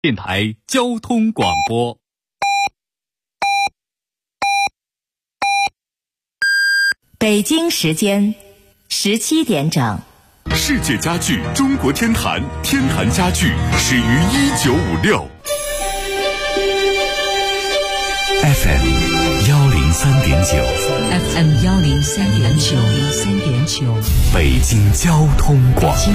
电台交通广播。 北京时间17点整。 世界家具中国天坛，天坛家具始于1956。 FM 103.9 FM 103.9 北京交通广播。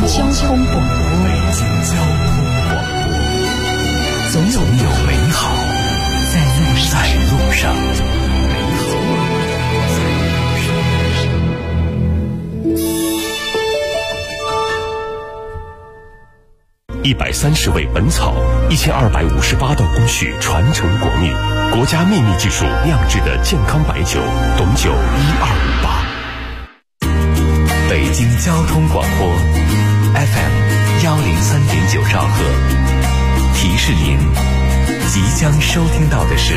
总有美好在路上。130味本草，1258道工序传承国秘，国家秘密技术酿制的健康白酒，董酒1258。北京交通广播 FM 103.9兆赫，提示您即将收听到的是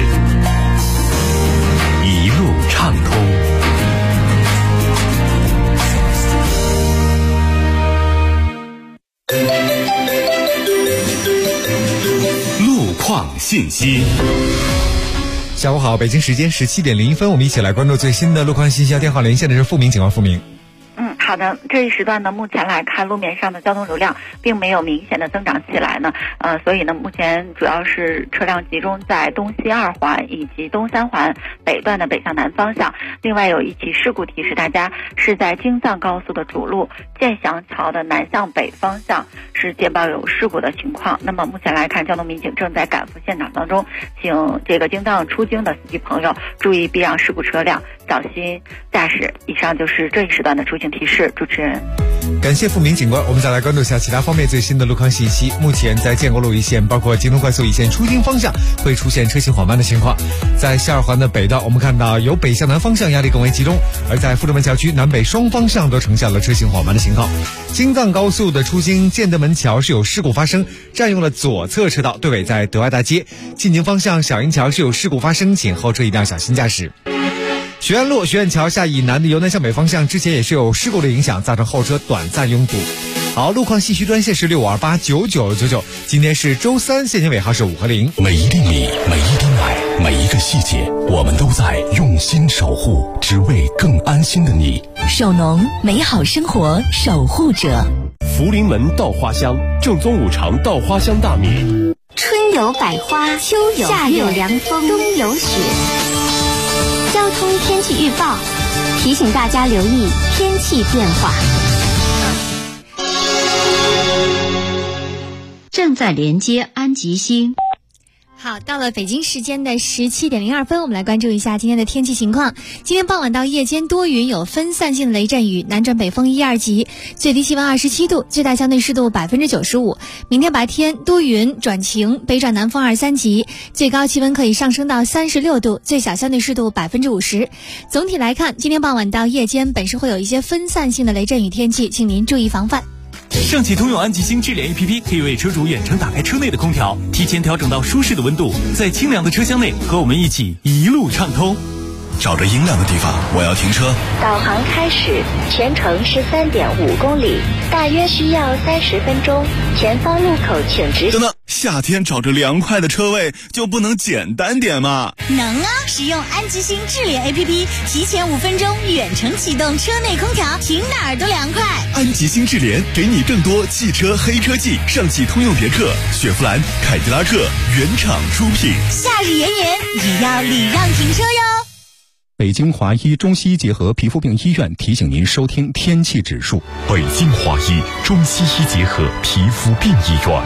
一路畅通。信息。 下午好，北京时间17点01分，我们一起来关注最新的路况信息。电话连线的是付明，警官付明。 好的，这一时段呢，目前来看路面上的交通流量并没有明显的增长起来呢，所以呢，目前主要是车辆集中在东西2环以及东3环北段的北向南方向。另外有一起事故提示大家，是在京藏高速的主路建祥桥的南向北方向是接报有事故的情况。那么目前来看，交通民警正在赶赴现场当中，请这个京藏出京的司机朋友注意避让事故车辆，小心驾驶。以上就是这一时段的出行提示。主持人， 感谢付明警官。我们再来关注一下其他方面最新的路况信息。目前在建国路一线，包括京东快速一线出京方向会出现车行缓慢的情况。在西2环的北道，我们看到由北向南方向压力更为集中，而在富德门桥区南北双方向都呈现了车行缓慢的情况。京藏高速的出京建德门桥是有事故发生，占用了左侧车道，对尾在德外大街。进京方向小营桥是有事故发生，请后车一定要小心驾驶。学院路学院桥下以南的由南向北方向之前也是有事故的影响，造成后车短暂拥堵。好，路况信息专线是65289999，今天是周三，现金尾号是5和0。 每一粒米，每一滴奶，每一个细节，我们都在用心守护，只为更安心的你。 首农，美好生活守护者。 福临门稻花香，正宗5常稻花香大米。 春有百花，秋有夏有凉风，冬有雪。交通天气预报提醒大家留意天气变化。 正在连接安吉星。 好，到了北京时间的17点02分，我们来关注一下今天的天气情况。今天傍晚到夜间多云，有分散性的雷阵雨，南转北风1、2级，最低气温27度，最大相对湿度95%。明天白天多云转晴，北转南风2、3级，最高气温可以上升到36度，最小相对湿度50%。总体来看，今天傍晚到夜间本市会有一些分散性的雷阵雨天气，请您注意防范。 上汽通用安吉星智联 APP 可以为车主远程打开车内的空调，提前调整到舒适的温度，在清凉的车厢内和我们一起一路畅通。 找着阴凉的地方，我要停车。 导航开始，全程13.5公里，大约需要30分钟。前方路口请直。 等等，夏天找着凉快的车位就不能简单点吗？ 能啊！使用安吉星智联 APP， 提前5分钟远程启动车内空调，停哪儿都凉快。 安吉星智联给你更多汽车黑科技，上汽通用别克、雪佛兰、凯迪拉克原厂出品。 夏日炎炎，也要礼让停车哟。 北京华医中西医结合皮肤病医院提醒您收听天气指数。 北京华医中西医结合皮肤病医院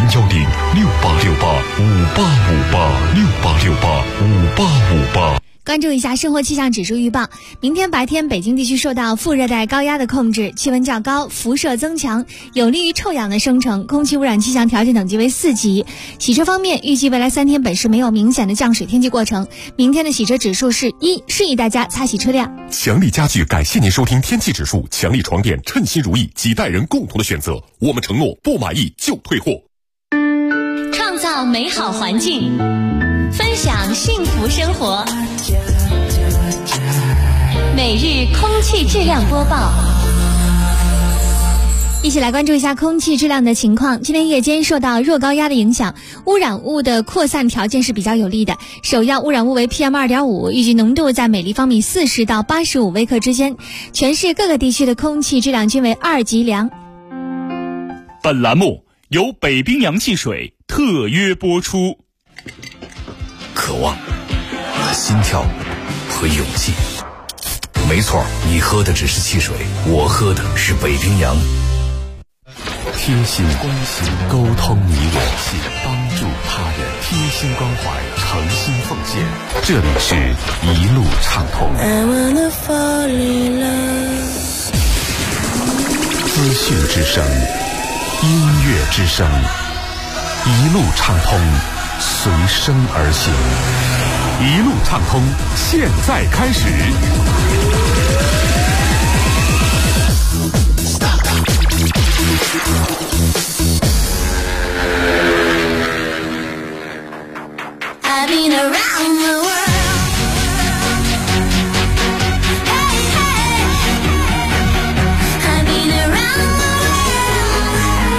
，086858585868685858。 关注一下生活气象指数预报。明天白天，北京地区受到副热带高压的控制，气温较高，辐射增强，有利于臭氧的生成，空气污染气象条件等级为4级。洗车方面，预计未来3天本市没有明显的降水天气过程。明天的洗车指数是1，示意大家擦洗车辆。 强力家具感谢您收听天气指数，强力床垫称心如意，几代人共同的选择。我们承诺不满意就退货。 创造美好环境，分享幸福生活。每日空气质量播报。 一起来关注一下空气质量的情况。今天夜间受到弱高压的影响，污染物的扩散条件是比较有利的。首要污染物为 PM2.5， 预计浓度在每立方米40到85微克之间。全市各个地区的空气质量均为2级良。 本栏目由北冰洋汽水特约播出。 渴望、心跳和勇气。没错，你喝的只是汽水，我喝的是北冰洋。贴心关心，沟通你我，帮助他人，贴心关怀，诚心奉献。这里是一路畅通。资讯之声，音乐之声，一路畅通，随声而行。一路畅通，现在开始。 I've been around the world. Hey, hey. I've been around the world.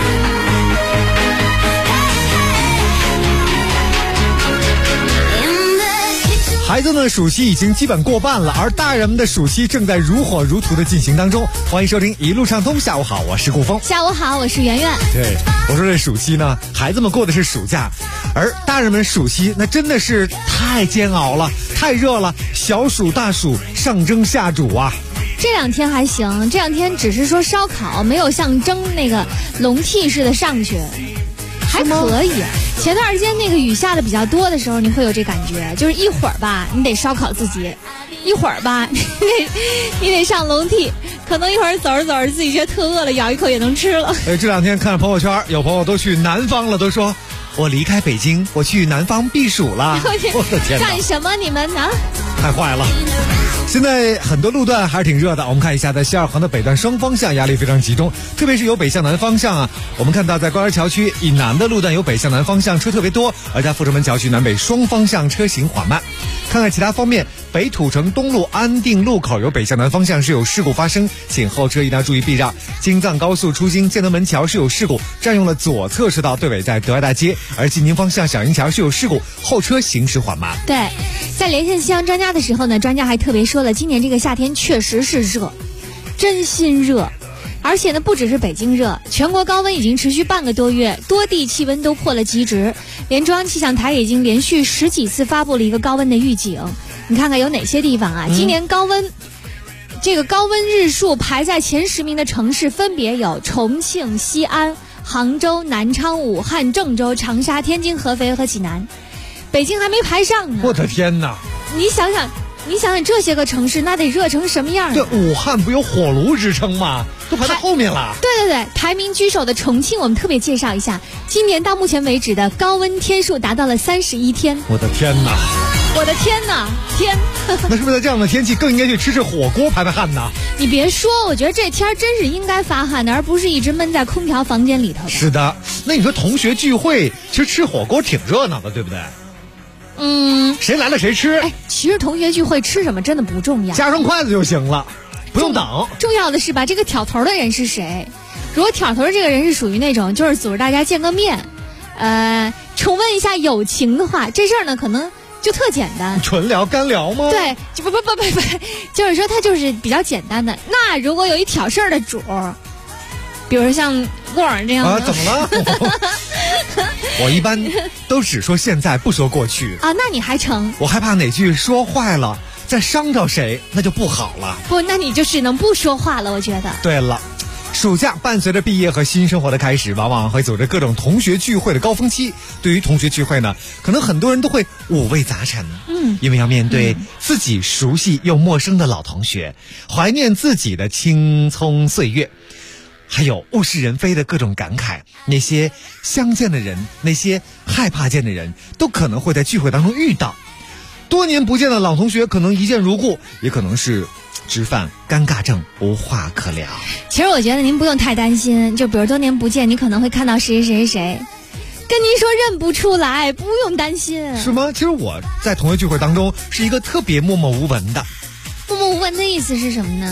Hey, hey. In the kitchen. 孩子们暑期已经基本过半了，而大人们的暑期正在如火如荼的进行当中。欢迎收听一路畅通，下午好，我是顾峰。 下午好，我是圆圆。 对，我说这暑期呢，孩子们过的是暑假，而大人们暑期那真的是太煎熬了，太热了，小暑大暑上蒸下煮啊。 这两天还行，这两天只是说烧烤，没有像蒸那个笼屉似的上去，还可以。前段时间那个雨下的比较多的时候，你会有这感觉，就是一会儿吧，你得烧烤自己，一会儿吧，你得上笼屉，可能一会儿走着走着自己觉得特饿了，咬一口也能吃了。 这两天看朋友圈，有朋友都去南方了，都说我离开北京，我去南方避暑了。我的天哪！ 干什么你们呢？ 太坏了！现在很多路段还是挺热的，我们看一下，在西二环的北段双方向压力非常集中，特别是由北向南方向啊，我们看到在官园桥区以南的路段有北向南方向车特别多，而在阜成门桥区南北双方向车行缓慢。看看其他方面，北土城东路安定路口有北向南方向是有事故发生，请后车一定要注意避让。京藏高速出京建德门桥是有事故，占用了左侧车道，对尾在德爱大街，而进京方向小营桥是有事故，后车行驶缓慢。 对，在连线气象专家的时候呢，专家还特别说了，今年这个夏天确实是热，真心热。而且呢，不只是北京热，全国高温已经持续半个多月，多地气温都破了极值。连中央气象台已经连续10几次发布了一个高温的预警。你看看有哪些地方啊？今年高温，这个高温日数排在前10名的城市分别有重庆、西安、杭州、南昌、武汉、郑州、长沙、天津、合肥和济南。北京还没排上呢。 我的天哪！ 你想想这些个城市，那得热成什么样啊？ 对，武汉不有火炉之称吗？都排到后面了。 对，排名居首的重庆，我们特别介绍一下，今年到目前为止的高温天数达到了31天。 我的天哪！ 我的天哪！天！ 那是不是在这样的天气更应该去吃火锅排排汗呢？ 你别说，我觉得这天真是应该发汗的，而不是一直闷在空调房间里头。 是的，那你说同学聚会，其实吃火锅挺热闹的，对不对？谁来了谁吃。 其实同学聚会吃什么真的不重要， 夹上筷子就行了，不用等。 重要的是吧，这个挑头的人是谁？如果挑头的这个人是属于那种就是组织大家见个面，重温一下友情的话，这事儿呢可能就特简单。 纯聊干聊吗？ 对，不，就是说他就是比较简单的。那如果有一挑事儿的主，比如像沃尔这样的怎么了？我一般都只说现在，不说过去啊。那你还成？ 我害怕哪句说坏了，再伤着谁，那就不好了。 不，那你就只能不说话了。我觉得。 对了，暑假伴随着毕业和新生活的开始，往往会走着各种同学聚会的高峰期。对于同学聚会呢，可能很多人都会五味杂陈。因为要面对自己熟悉又陌生的老同学，怀念自己的青葱岁月。还有物是人非的各种感慨，那些相见的人，那些害怕见的人，都可能会在聚会当中遇到。多年不见的老同学可能一见如故，也可能是直犯尴尬症，无话可聊。 其实我觉得您不用太担心，就比如多年不见，你可能会看到谁，跟您说认不出来，不用担心。 是吗？其实我在同学聚会当中是一个特别默默无闻的。 默默无闻的意思是什么呢？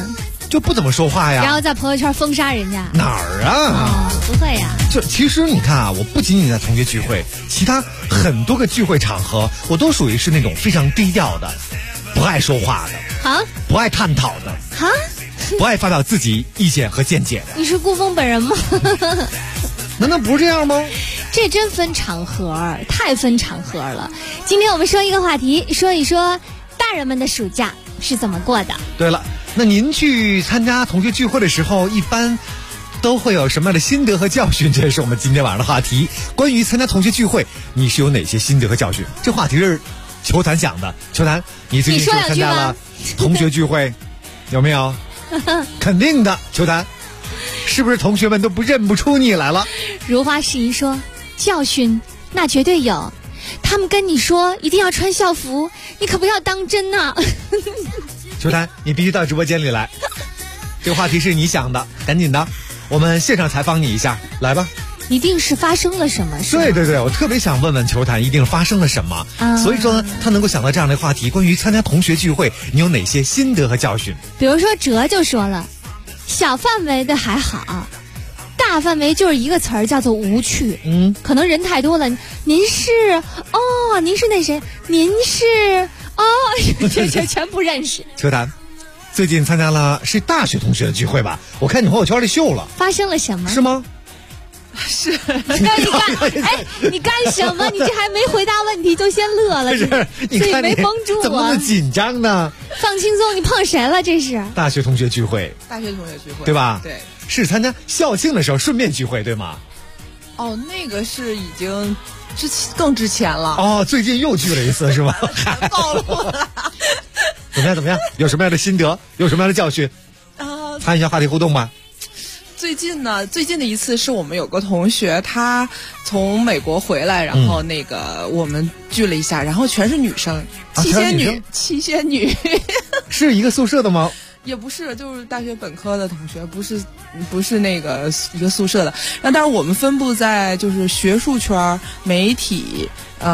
就不怎么说话呀。 然后在朋友圈封杀人家。 哪儿啊？ 不会呀。 就其实你看啊，我不仅仅在同学聚会，其他很多个聚会场合，我都属于是那种非常低调的，不爱说话的， 啊， 不爱探讨的， 啊， 不爱发表自己意见和见解的。 你是顾峰本人吗？ 难道不是这样吗？ 这真分场合，太分场合了。今天我们说一个话题，说一说大人们的暑假是怎么过的。 对了，那您去参加同学聚会的时候，一般都会有什么样的心得和教训？这也是我们今天晚上的话题。关于参加同学聚会，你是有哪些心得和教训？这话题是球坛想的。球坛，你最近是参加了同学聚会，有没有？肯定的，球坛。是不是同学们都认不出你来了？ 如花适宜说，教训那绝对有，他们跟你说一定要穿校服，你可不要当真呐。 球坛，你必须到直播间里来。这个话题是你想的，赶紧的，我们现场采访你一下，来吧。 一定是发生了什么？是吗？ 对对对，我特别想问问球坛，一定发生了什么？所以说呢，他能够想到这样的话题，关于参加同学聚会，你有哪些心得和教训？ 比如说哲就说了，小范围的还好，大范围就是一个词儿，叫做无趣。可能人太多了。您是哦，您是那谁？您是哦，全不认识。 球坛，最近参加了是大学同学的聚会吧？我看你朋友圈里秀了， 发生了什么？ 是吗？ 是。你干什么？你这还没回答问题就先乐了， 是你所以没帮助我。 怎么那么紧张呢？ 放轻松，你碰谁了？这是大学同学聚会。 大学同学聚会， 对吧？ 对， 是参加校庆的时候顺便聚会，对吗？ 哦，那个是已经更之前了。 哦，最近又聚了一次是吧？ 暴露了。 怎么样？有什么样的心得？有什么样的教训？参与一下话题互动吧。 最近的一次是我们有个同学，他从美国回来，然后那个我们聚了一下，然后全是女生，七仙女， 是一个宿舍的吗？ 也不是，就是大学本科的同学，不是那个一个宿舍的。但是我们分布在就是学术圈、媒体、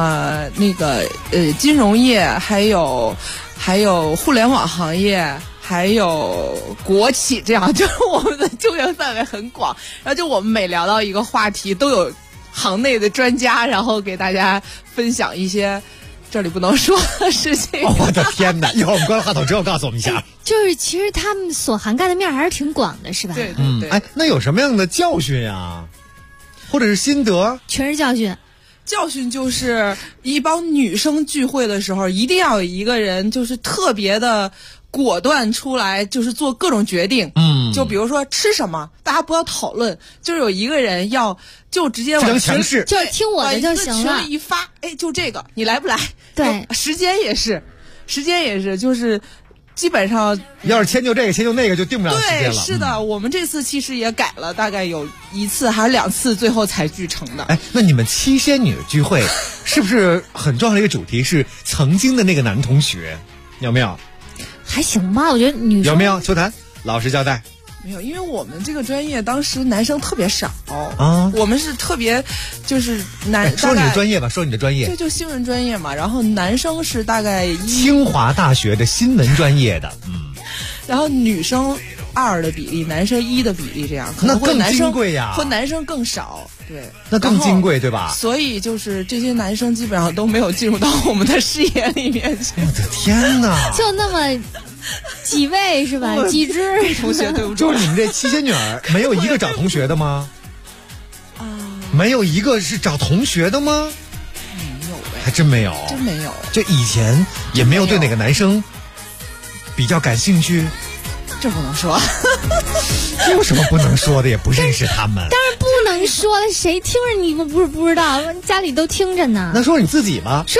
金融业，还有互联网行业。还有国企，这样就是我们的就业范围很广，然后就我们每聊到一个话题，都有行内的专家，然后给大家分享一些这里不能说的事情。 我的天哪！一会儿我们关了话筒之后告诉我们一下。 就是其实他们所涵盖的面还是挺广的，是吧？ 对对对。 那有什么样的教训呀？或者是心得？ 全是教训。 教训就是一帮女生聚会的时候，一定要有一个人就是特别的果断出来，就是做各种决定。就比如说吃什么，大家不要讨论，就是有一个人就直接往群里， 就听我的就行了。 群里一发，就这个，你来不来？ 对， 时间也是，就是基本上要是迁就这个迁就那个就定不了时间了。 对，是的，我们这次其实也改了，大概有1次还是2次，最后才聚成的。 那你们七仙女聚会是不是很重要的一个主题是曾经的那个男同学？有没有？ 还行吧，我觉得女生有没有？秋坛老实交代。 没有，因为我们这个专业当时男生特别少啊，我们是特别就是说你的专业吧，说你的专业， 就新闻专业嘛，然后男生是大概清华大学的新闻专业的， 然后女生2的比例，男生1的比例，这样可能会那更金贵呀， 和男生更少，对， 那更金贵对吧？ 所以就是这些男生基本上都没有进入到我们的视野里面去。 我的天哪！ 就那么几位是吧？几只同学对不住， 就是你们这七仙女没有一个找同学的吗？没有一个是找同学的吗？ 没有呗， 还真没有， 真没有。 就以前也没有对哪个男生比较感兴趣。 这不能说。 有什么不能说的？也不认识他们。 当然不能说了，谁听着你不是不知道？家里都听着呢。 那说你自己吧。 说。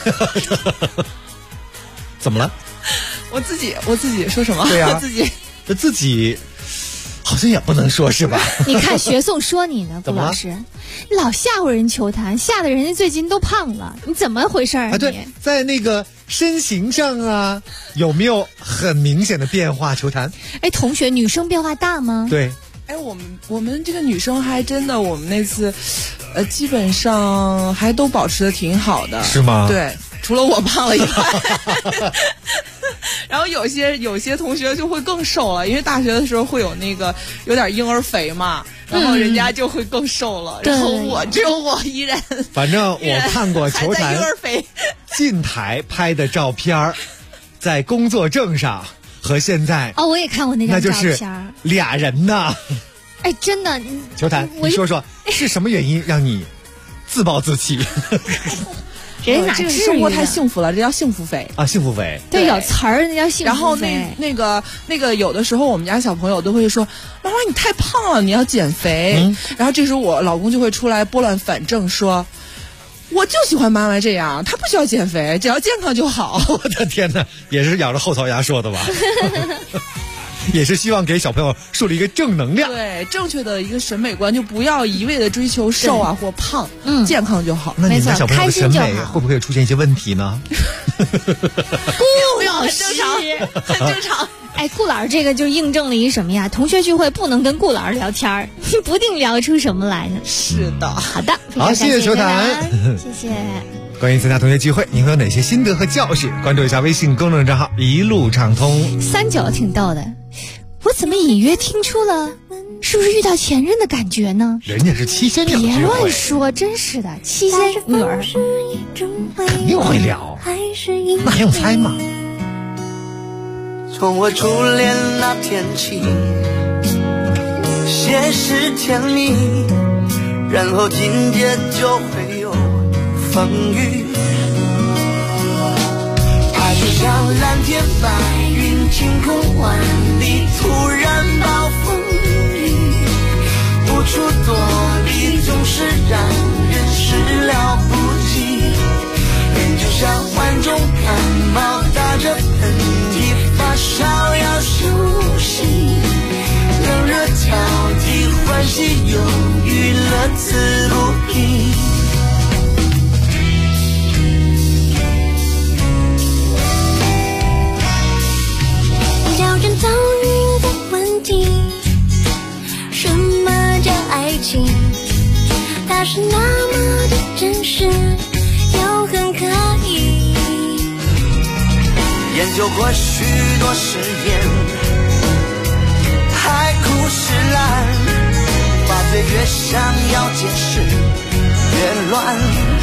怎么了？ 我自己说什么？ 对呀， 自己好像也不能说是吧？ 你看学颂说你呢，顾老师，老吓唬人球坛，吓得人家最近都胖了，你怎么回事啊？ 对，在那个身形上啊，有没有很明显的变化？球坛， 同学，女生变化大吗？ 对， 我们这个女生还真的，我们那次，基本上还都保持的挺好的， 是吗？ 对。除了我胖了以外， 然后有些同学就会更瘦了，因为大学的时候会有那个有点婴儿肥嘛，然后人家就会更瘦了。然后只有我依然。 反正我看过球坛婴儿肥进台拍的照片，在工作证上和现在我也看过那张照片， 那就是俩人呢。 哎，真的， 球坛，你说说是什么原因让你自暴自弃？ 人哪这个生活太幸福了，这叫幸福肥啊！幸福肥， 对，有词儿，那叫幸福肥。 然后那个有的时候我们家小朋友都会说：“妈妈，你太胖了，你要减肥。”然后这时候我老公就会出来拨乱反正说：“我就喜欢妈妈这样，她不需要减肥，只要健康就好。” 我的天哪，也是咬着后槽牙说的吧？也是希望给小朋友树立一个正能量， 对正确的一个审美观，就不要一味的追求瘦啊或胖，健康就好。 那你们家小朋友的审美会不会出现一些问题呢？ 顾老师很正常。 哎，顾老师这个就印证了一什么呀？同学聚会不能跟顾老师聊天，你不定聊出什么来呢。 是的， 好的， 好，谢谢球坛， 谢谢。 关于参加同学聚会，你会有哪些心得和教训？关注一下微信公众账号一路畅通。 39挺逗的，我怎么隐约听出了是不是遇到前任的感觉呢？ 人家是七仙女， 别乱说，真是的，七仙女儿肯定会聊，那还用猜吗？ 从我初恋那天起，先是甜蜜，然后紧接就会有风雨。爱就像蓝天白云，晴空万里，突然暴风雨，无处躲避，总是让人始料不及。人就像患重感冒，打着喷嚏，发烧要休息，冷热交替，欢喜忧郁，乐此不疲。 挑战遭遇的问题，什么叫爱情？它是那么的真实，又很可疑。 研究过许多实验，海枯石烂，发觉越想要解释越乱。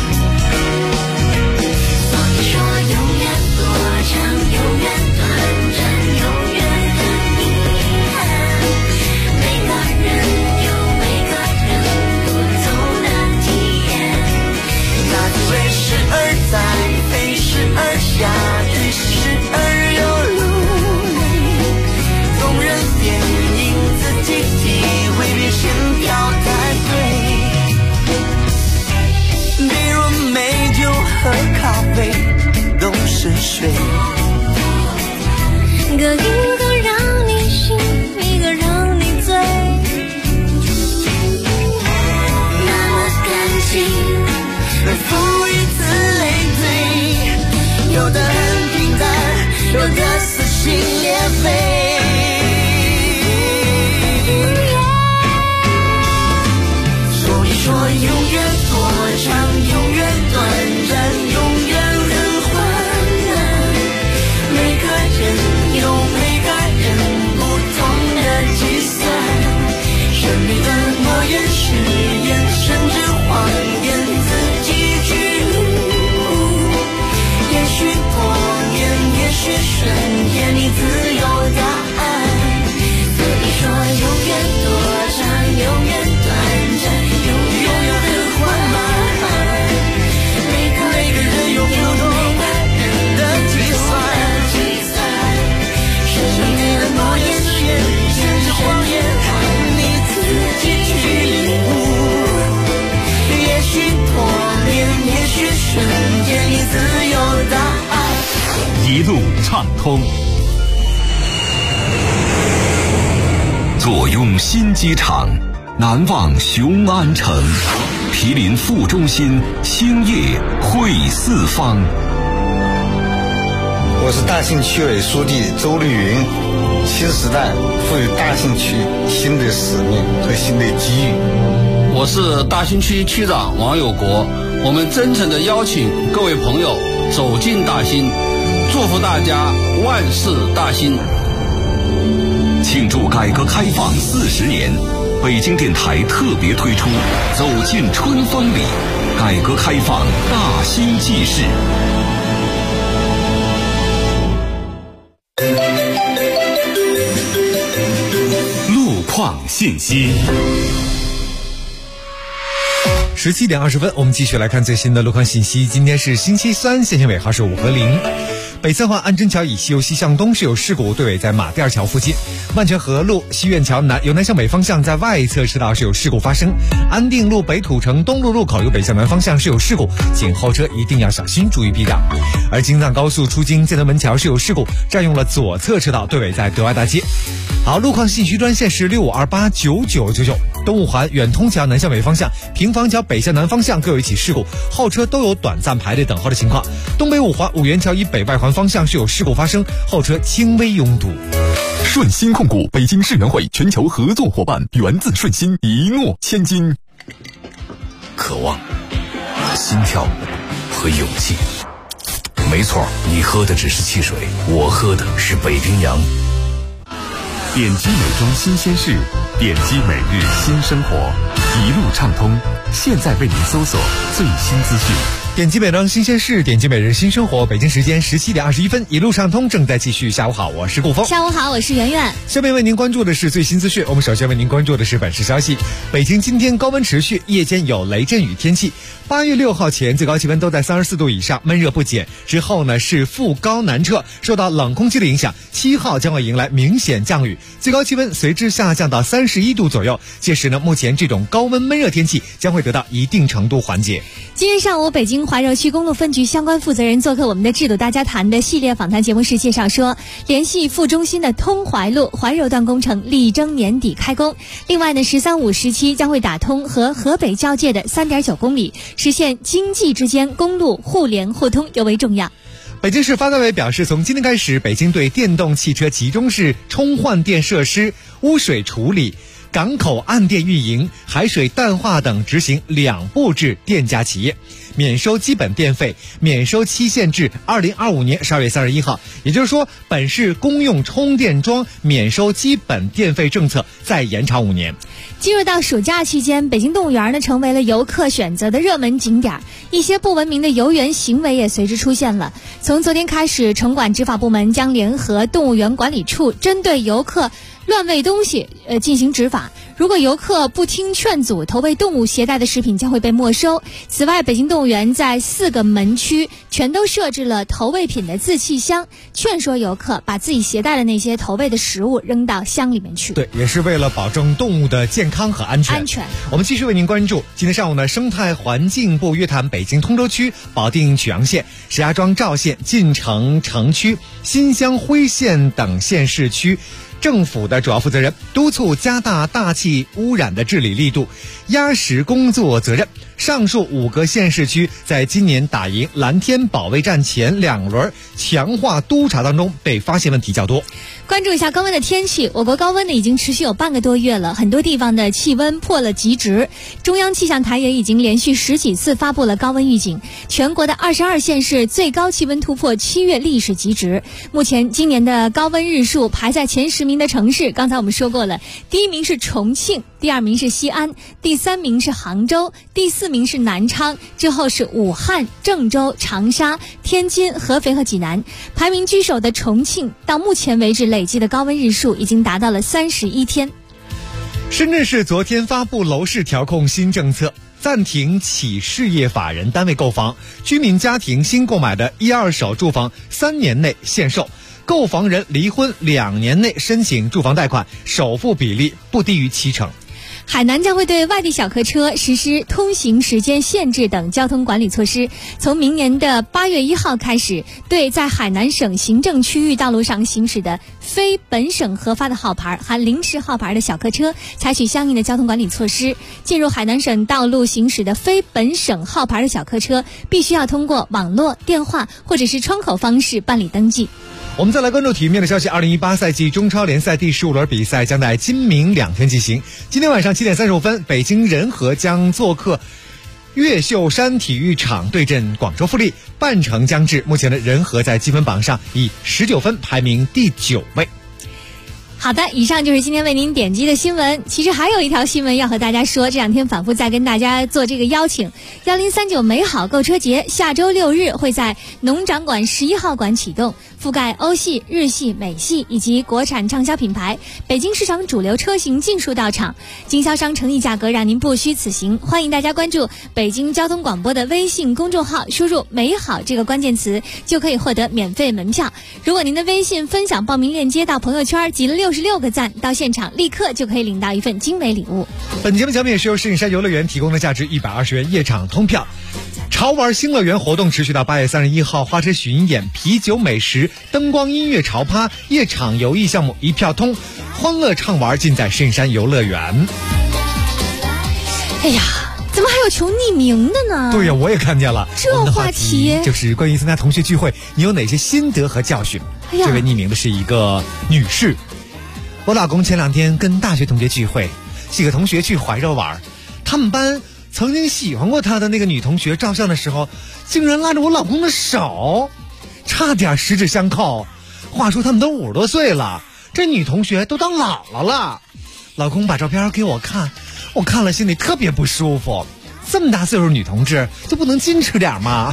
所以说永远多长，永远短暂，永远很遗憾。每个人有每个人不同的体验。 那就为时而在，飞时而下，对时而有流泪。纵然电影自己体会，别先挑太对。比如美酒和咖啡都是水， 各一个让你醒，一个让你醉。那么感情能否以此类推？有的很平淡，有的撕心裂肺。说一说永远多长，永远短暂，永远很患难。每个人有每个人不同的计算，神秘的诺言、誓言，甚至谎言，自己去领悟。也许多年，也许瞬间，你自有答案。所以说永远多长，永远短暂，永远很缓慢。每个人有不同的计算，神秘的诺言、誓言，甚至谎言，你自己去领悟。也许多年，也许瞬间，你自有答案。 一路畅通。 坐拥新机场，难忘雄安城，毗邻副中心，兴业汇四方。 我是大兴区委书记周绿云。新时代赋予大兴区新的使命和新的机遇。 我是大兴区区长王有国，我们真诚地邀请各位朋友走进大兴， 祝福大家万事大兴。 庆祝改革开放40年，北京电台特别推出《走进春风里》，改革开放大兴纪事。 路况信息。 17点20分，我们继续来看最新的路况信息。今天是星期三，线性尾号是5和0。北三环安贞桥以西由西向东是有事故，对尾在马甸二桥附近。万泉河路西苑桥南由南向北方向在外侧车道是有事故发生。安定路北土城东路路口由北向南方向是有事故，请后车一定要小心，注意避让。而京藏高速出京建德门桥是有事故，占用了左侧车道，对尾在德外大街。好，路况信息专线是65289999。东五环远通桥南向北方向、平房桥北向南方向各有一起事故，后车都有短暂排队等候的情况。东北五环五元桥以北外环方向是有事故发生，后车轻微拥堵。 顺心控股北京世园会全球合作伙伴，源自顺心，一诺千金。 渴望、心跳和勇气。没错，你喝的只是汽水，我喝的是北冰洋。 点击美妆新鲜事，点击每日新生活，一路畅通。现在为您搜索最新资讯。 点击美妆新鲜事，点击每日新生活。北京时间17点21分，一路畅通正在继续。下午好，我是顾峰。 下午好，我是圆圆。 下面为您关注的是最新资讯。我们首先为您关注的是本市消息。北京今天高温持续，夜间有雷阵雨天气。8月6号前最高气温都在34度以上，闷热不减。之后呢是副高南撤，受到冷空气的影响，7号将会迎来明显降雨，最高气温随之下降到31度左右。届时呢，目前这种高温闷热天气将会得到一定程度缓解。 今天上午，北京怀柔区公路分局相关负责人做客我们的制度大家谈的系列访谈节目时介绍说，联系副中心的通怀路怀柔段工程力争年底开工。另外呢，13、5时期将会打通和河北交界的3.9公里，实现经济之间公路互联互通尤为重要。 北京市发改委表示，从今天开始，北京对电动汽车集中式充换电设施、污水处理、港口岸电运营、海水淡化等执行2步制电价企业，免收基本电费，免收期限至2025年12月31号。也就是说，本市公用充电桩免收基本电费政策再延长5年。 进入到暑假期间，北京动物园呢成为了游客选择的热门景点，一些不文明的游园行为也随之出现了。从昨天开始，城管执法部门将联合动物园管理处针对游客乱喂东西进行执法。如果游客不听劝阻投喂动物携带的食品将会被没收。此外，北京动物园在4个门区全都设置了投喂品的自弃箱，劝说游客把自己携带的那些投喂的食物扔到箱里面去。 对，也是为了保证动物的健康和安全。我们继续为您关注，今天上午呢，生态环境部约谈北京通州区、保定曲阳县、石家庄赵县、晋城城区、新乡辉县等县市区政府的主要负责人，督促加大大气污染的治理力度，压实工作责任。上述5个县市区在今年打赢蓝天保卫战前2轮强化督查当中被发现问题较多。 关注一下高温的天气，我国高温呢已经持续有半个多月了，很多地方的气温破了极值。中央气象台也已经连续10几次发布了高温预警，全国的22县市最高气温突破7月历史极值。目前今年的高温日数排在前10名的城市，刚才我们说过了，第1名是重庆，第2名是西安，第3名是杭州，第4名是南昌，之后是武汉、郑州、长沙、天津、合肥和济南。排名居首的重庆到目前为止累计的高温日数已经达到了31天。 深圳市昨天发布楼市调控新政策，暂停企事业法人单位购房，居民家庭新购买的1、2手住房3年内限售，购房人离婚2年内申请住房贷款，首付比例不低于70%。 海南将会对外地小客车实施通行时间限制等交通管理措施。从明年的8月1号开始，对在海南省行政区域道路上行驶的非本省核发的号牌含临时号牌的小客车采取相应的交通管理措施。进入海南省道路行驶的非本省号牌的小客车必须要通过网络、电话或者是窗口方式办理登记。 我们再来关注体育面的消息。2018赛季中超联赛第15轮比赛将在今明2天进行。今天晚上7点35分，北京人和将做客越秀山体育场对阵广州富力，半程将至。目前的人和在积分榜上以19分排名第9位。 好的，以上就是今天为您点击的新闻。其实还有一条新闻要和大家说，这两天反复在跟大家做这个邀请。1039美好购车节下周6日会在农展馆11号馆启动，覆盖欧系、日系、美系以及国产畅销品牌，北京市场主流车型尽数到场，经销商诚意价格让您不虚此行。欢迎大家关注北京交通广播的微信公众号，输入美好这个关键词就可以获得免费门票。如果您的微信分享报名链接到朋友圈集了66个赞，到现场立刻就可以领到一份精美礼物。 本节目奖品也是由石景山游乐园提供的价值120元夜场通票。潮玩新乐园活动持续到8月31号，花车巡演、啤酒美食、灯光音乐潮趴、夜场游艺项目一票通，欢乐畅玩尽在石景山游乐园。 哎呀，怎么还有求匿名的呢？ 对呀，我也看见了。 这话题就是关于参加同学聚会，你有哪些心得和教训？这位匿名的是一个女士。我老公前2天跟大学同学聚会，几个同学去怀柔玩，他们班曾经喜欢过他的那个女同学照相的时候，竟然拉着我老公的手，差点十指相扣。话说他们都50多岁了，这女同学都当姥姥了。老公把照片给我看，我看了心里特别不舒服。这么大岁数女同志就不能矜持点吗？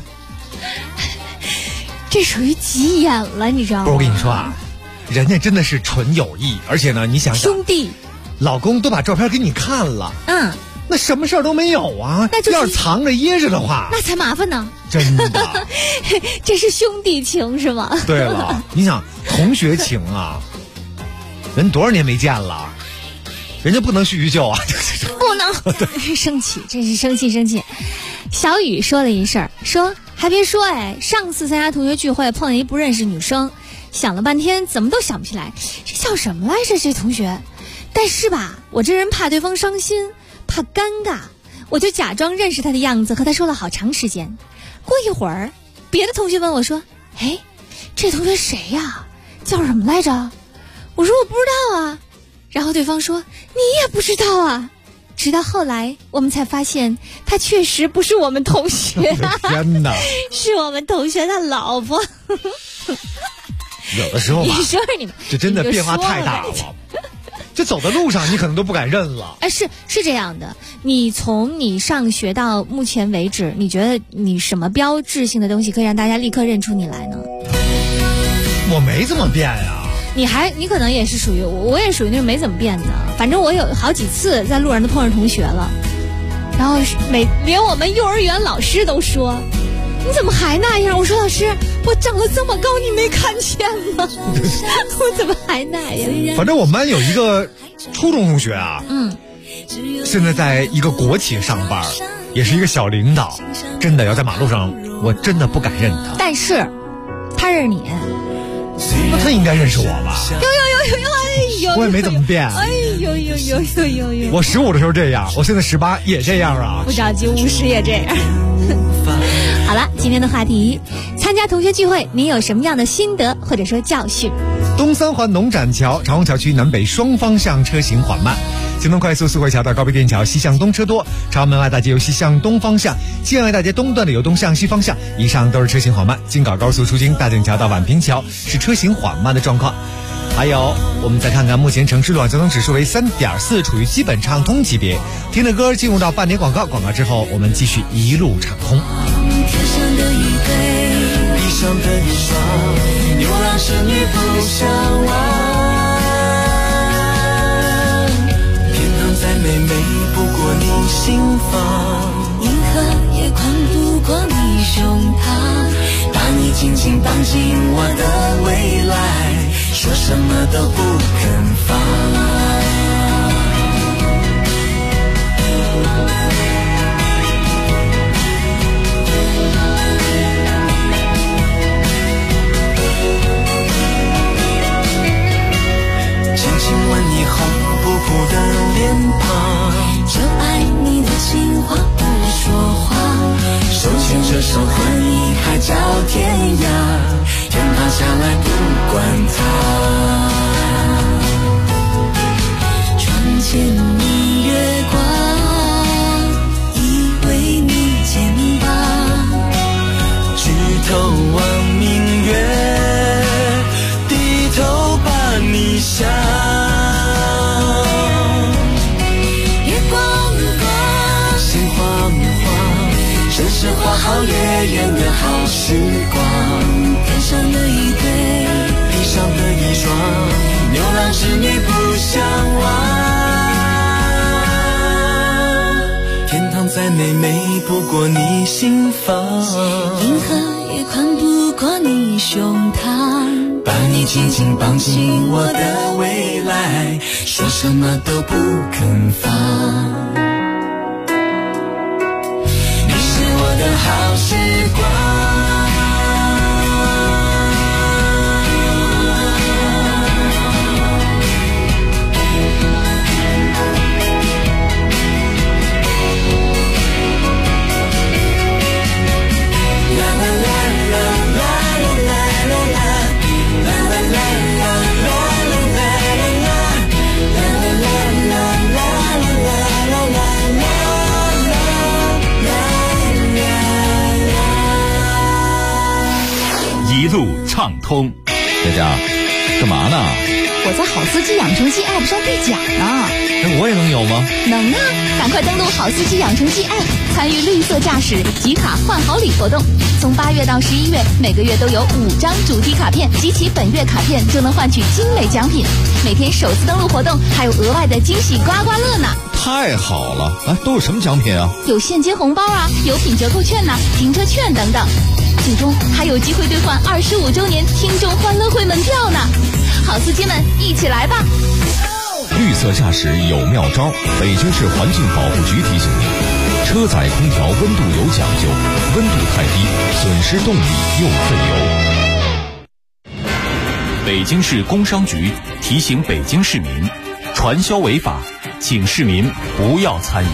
这属于急眼了，你知道吗？ 不是，我跟你说啊，人家真的是纯友谊，而且呢，你想想， 兄弟， 老公都把照片给你看了，那什么事儿都没有啊。 那就是要是藏着掖着的话， 那才麻烦呢。 真的， 这是兄弟情是吗？ 对了，你想同学情啊，人多少年没见了，人家不能叙叙旧啊， 不能生气，真是生气。小雨说了一事儿，说还别说，上次参加同学聚会碰见一不认识女生，想了半天怎么都想不起来这叫什么来着这同学，但是吧，我这人怕对方伤心，怕尴尬，我就假装认识他的样子和他说了好长时间。过一会儿，别的同学问我说，这同学谁呀？叫什么来着？我说我不知道啊。然后对方说你也不知道啊。直到后来我们才发现他确实不是我们同学天哪， 是我们同学的老婆。 有的时候吧， 你说你们这真的变化太大了，就走在路上你可能都不敢认了。 是这样的，你从你上学到目前为止，你觉得你什么标志性的东西可以让大家立刻认出你来呢？ 我没怎么变呀。 你可能也是属于我也属于那种没怎么变的。反正我有好几次在路上都碰上同学了，然后连我们幼儿园老师都说你怎么还那样？我说老师，我长得这么高你没看见吗？我怎么还那样？ 反正我们班有一个初中同学啊，现在在一个国企上班，也是一个小领导，真的要在马路上我真的不敢认他。 但是他认识你， 那他应该认识我吧？ 有， 我也没怎么变。 有， 我15的时候这样，我现在18也这样啊。 不着急，50也这样。好了，今天的话题，参加同学聚会，您有什么样的心得或者说教训？ 东三环农展桥长虹桥区南北双方向车行缓慢，京东快速四惠桥到高碑店桥西向东车多，朝阳门外大街由西向东方向，建外大街东段的由东向西方向，以上都是车行缓慢。京港高速出京大井桥到宛平桥是车行缓慢的状况。还有，我们再看看目前城市路网交通指数为3.4，处于基本畅通级别。听着歌进入到半点广告之后，我们继续一路畅通。 天上的一对，地上的一双，牛郎织女不相忘。天堂再美美不过你心房，银河也宽不过你胸膛，把你紧紧绑进我的未来，说什么都不肯放。轻轻吻你红扑扑的脸庞，就爱你的情话不说谎，手牵着手和你海角天涯，天塌下来不管它。窗前明月光，以为你头望明月，低头把你想。 月光光， 心慌慌，盛世花好月圆的好时光。 天上的一对， 地上的一双，牛郎织女不相忘。天堂再美，美不过你心房。 银河也宽不过你胸膛。 把你紧紧绑进我的未来，说什么都不肯放。你是我的好时光。 一路畅通。 佳佳，干嘛呢？ 我在好司机养成记 App 上兑奖呢。 那我也能有吗？ 能啊！赶快登录好司机养成记 App， 参与绿色驾驶集卡换好礼活动。从8月到11月，每个月都有5张主题卡片，集齐本月卡片就能换取精美奖品。每天首次登录活动还有额外的惊喜刮刮乐呢。 太好了！哎，都有什么奖品啊？ 有现金红包啊，有品折扣券呐，停车券等等。最终还有机会兑换25周年听众欢乐会门票呢！好司机们，一起来吧！ 绿色驾驶有妙招，北京市环境保护局提醒您：车载空调温度有讲究，温度太低，损失动力又费油。 北京市工商局提醒北京市民，传销违法，请市民不要参与。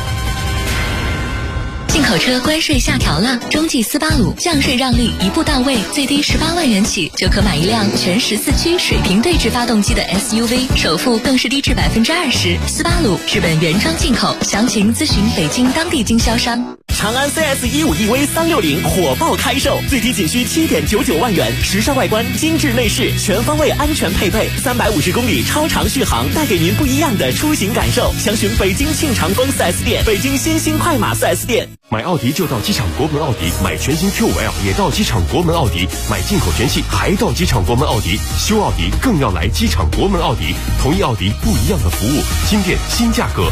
进口车关税下调了，中继斯巴鲁降税让利一步到位，最低18万元起就可买一辆全14驱水平对置发动机的 SUV， 首付更是低至20%。斯巴鲁日本原装进口，详情咨询北京当地经销商。 长安 CS15EV 360火爆开售，最低仅需7.99万元，时尚外观，精致内饰，全方位安全配备，350公里超长续航，带给您不一样的出行感受。详询北京庆长丰 4S 店、北京新兴快马 4S 店。 买奥迪就到机场国门奥迪，买全新 Q5L 也到机场国门奥迪，买进口全系还到机场国门奥迪，修奥迪更要来机场国门奥迪，同一奥迪不一样的服务，新店新价格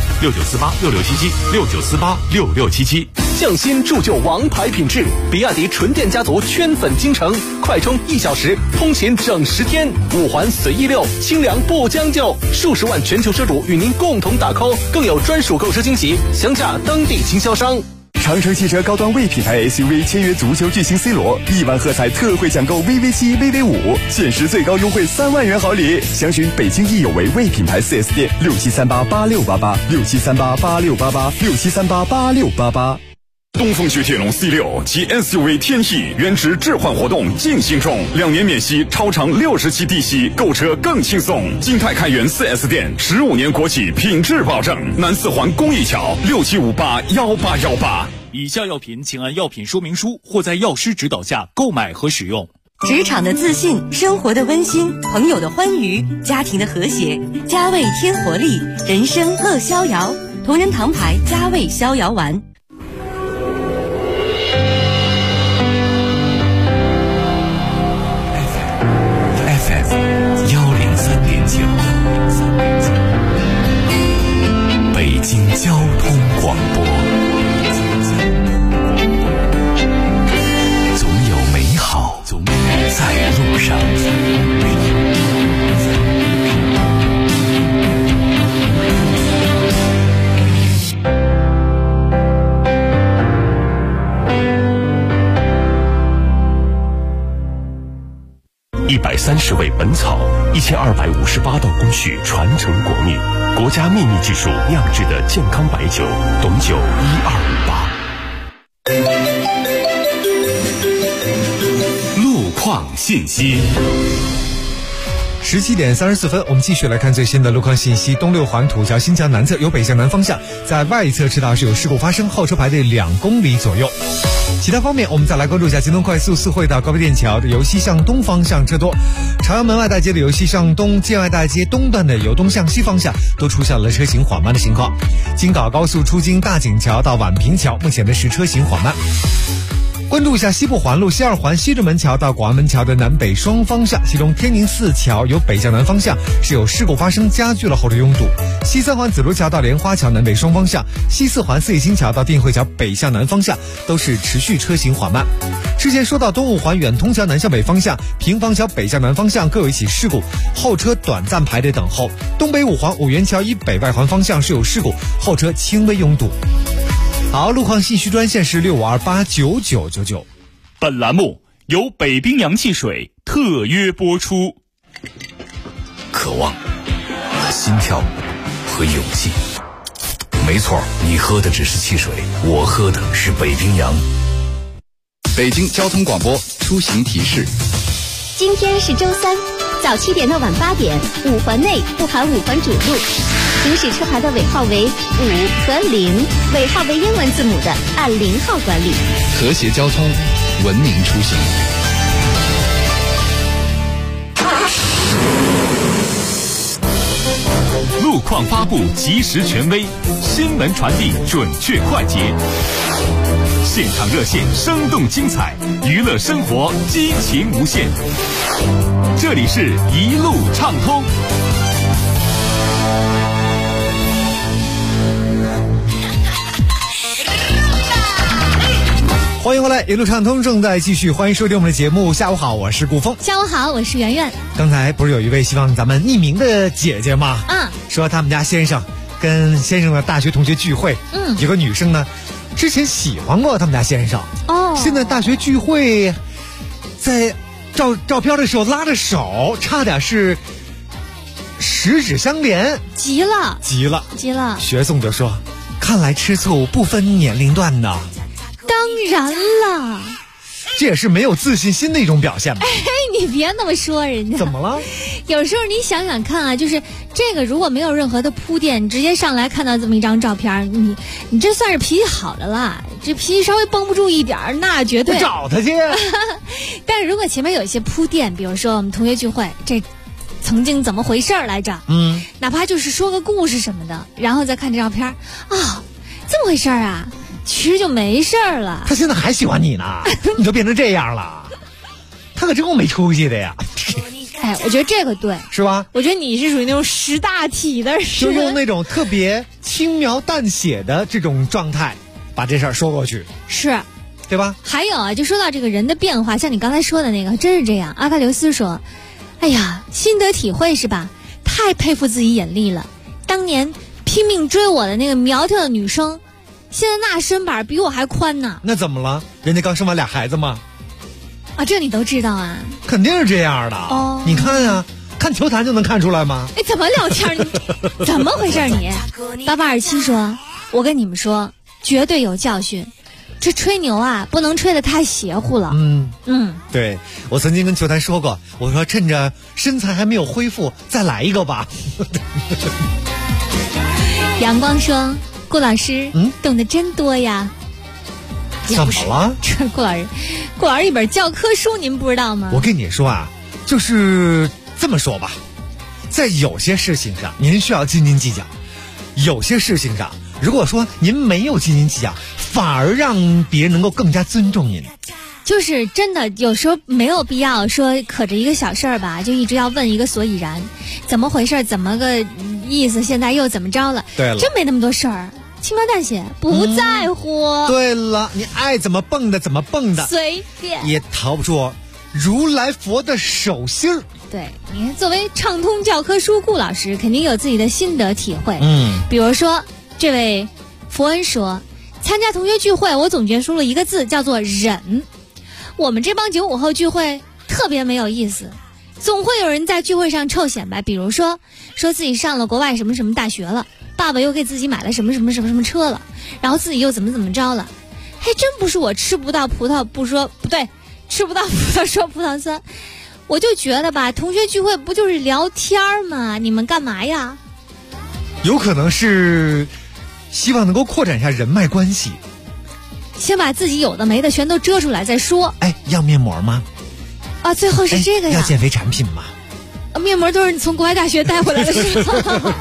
，69486677，69486677。 匠心铸就王牌品质，比亚迪纯电家族圈粉京城，快充1小时，通勤整10天，5环随意溜，清凉不将就，数十万全球车主与您共同打 call， 更有专属购车惊喜，详洽当地经销商。 长城汽车高端魏品牌 SUV 签约足球巨星 C 罗，1万喝彩特惠抢购 VV7、VV5，限时最高优惠3万元好礼。详询北京易有为魏品牌 4S 店，67388688，67388688，67388688。 东风雪铁龙 C6 及 SUV 天翼原值置换活动进行中，2年免息，超长60期低息，购车更轻松。金泰开元 4S 店，15年国企品质保证。南4环公益桥67581818。 以下药品请按药品说明书或在药师指导下购买和使用。 职场的自信，生活的温馨，朋友的欢愉，家庭的和谐。佳味添活力，人生乐逍遥。同仁堂牌佳味逍遥丸。 北京交通广播，总有美好在路上。130味本草，1258道工序传承国秘，国家秘密技术酿制的健康白酒，董酒1258。 路况信息。 17点34分，我们继续来看最新的路况信息。东6环土桥新桥南侧由北向南方向，在外侧车道是有事故发生，后车排队2公里左右。 其他方面，我们再来关注一下京东快速四惠到高碑店桥的由西向东方向车多，朝阳门外大街的由西向东、建外大街东段的由东向西方向都出现了车行缓慢的情况。京港高速出京大井桥到宛平桥，目前的是车行缓慢。关注一下西部环路西二环西直门桥到广安门桥的南北双方向，其中天宁寺桥由北向南方向是有事故发生，加剧了后车拥堵。西三环紫竹桥到莲花桥南北双方向，西四环四叶新桥到定慧桥北向南方向都是持续车行缓慢。之前说到东五环远通桥南向北方向、平房桥北向南方向各有一起事故，后车短暂排队等候。东北五环五元桥以北外环方向是有事故，后车轻微拥堵。好，路况信息专线是65289999。 本栏目由北冰洋汽水特约播出。 渴望、心跳和勇气。没错，你喝的只是汽水，我喝的是北冰洋。 北京交通广播出行提示： 今天是周三，早7点到晚8点，5环内不含5环主路。行驶车牌的尾号为5和0，尾号为英文字母的按0号管理。 和谐交通，文明出行。 路况发布及时权威，新闻传递准确快捷，现场热线生动精彩，娱乐生活激情无限。这里是一路畅通。 欢迎回来，一路畅通正在继续，欢迎收听我们的节目。下午好，我是顾峰。 下午好，我是圆圆。 刚才不是有一位希望咱们匿名的姐姐吗？说他们家先生跟先生的大学同学聚会，有个女生呢，之前喜欢过他们家先生，现在大学聚会，在照片的时候拉着手，差点是十指相连，急了。学送就说，看来吃醋不分年龄段呢。 当然了， 这也是没有自信心的一种表现吧。 你别那么说人家。 怎么了？ 有时候你想想看啊，就是这个如果没有任何的铺垫，你直接上来看到这么一张照片，你这算是脾气好的了。这脾气稍微绷不住一点，那绝对找他去。 但是如果前面有一些铺垫，比如说我们同学聚会，这曾经怎么回事来着？哪怕就是说个故事什么的，然后再看这照片，这么回事啊。其实就没事了。 他现在还喜欢你呢，你都变成这样了，他可真够没出息的呀！ 我觉得这个对， 是吧？ 我觉得你是属于那种识大体的人， 就用那种特别轻描淡写的这种状态把这事儿说过去， 是， 对吧？ 还有啊，就说到这个人的变化，像你刚才说的那个，真是这样。阿喀琉斯说：“哎呀，心得体会是吧？太佩服自己眼力了。当年拼命追我的那个苗条的女生。”现在那身板比我还宽呢。 那怎么了？人家刚生完俩孩子吗？ 这你都知道啊？ 肯定是这样的。你看呀，看球坛就能看出来吗？ 怎么聊天？你怎么回事你？8827说，我跟你们说，绝对有教训。这吹牛啊，不能吹得太邪乎了。 对，我曾经跟球坛说过，我说趁着身材还没有恢复，再来一个吧。 阳光说。顾老师，懂得真多呀！ 怎么了？ 这顾老师一本教科书，您不知道吗？ 我跟你说啊，就是这么说吧，在有些事情上您需要斤斤计较，有些事情上如果说您没有斤斤计较，反而让别人能够更加尊重您。 就是真的，有时候没有必要说可着一个小事儿吧，就一直要问一个所以然，怎么回事，怎么个意思，现在又怎么着了？ 对了， 真没那么多事儿，轻描淡写，不在乎。 对了，你爱怎么蹦的怎么蹦的， 随便， 也逃不出如来佛的手心儿。 对，你作为畅通教科书顾老师，肯定有自己的心得体会。比如说这位福恩说，参加同学聚会，我总结出了一个字，叫做忍。我们这帮95后聚会特别没有意思，总会有人在聚会上臭显摆，比如说自己上了国外什么什么大学了，爸爸又给自己买了什么什么什么什么车了，然后自己又怎么着了。真不是我吃不到葡萄不说不对，吃不到葡萄说葡萄酸。我就觉得吧，同学聚会不就是聊天吗？你们干嘛呀？ 有可能是希望能够扩展一下人脉关系。 先把自己有的没的全都遮出来再说。 哎，要面膜吗？ 啊，最后是这个呀。 要减肥产品吗？ 面膜都是你从国外大学带回来的是吗？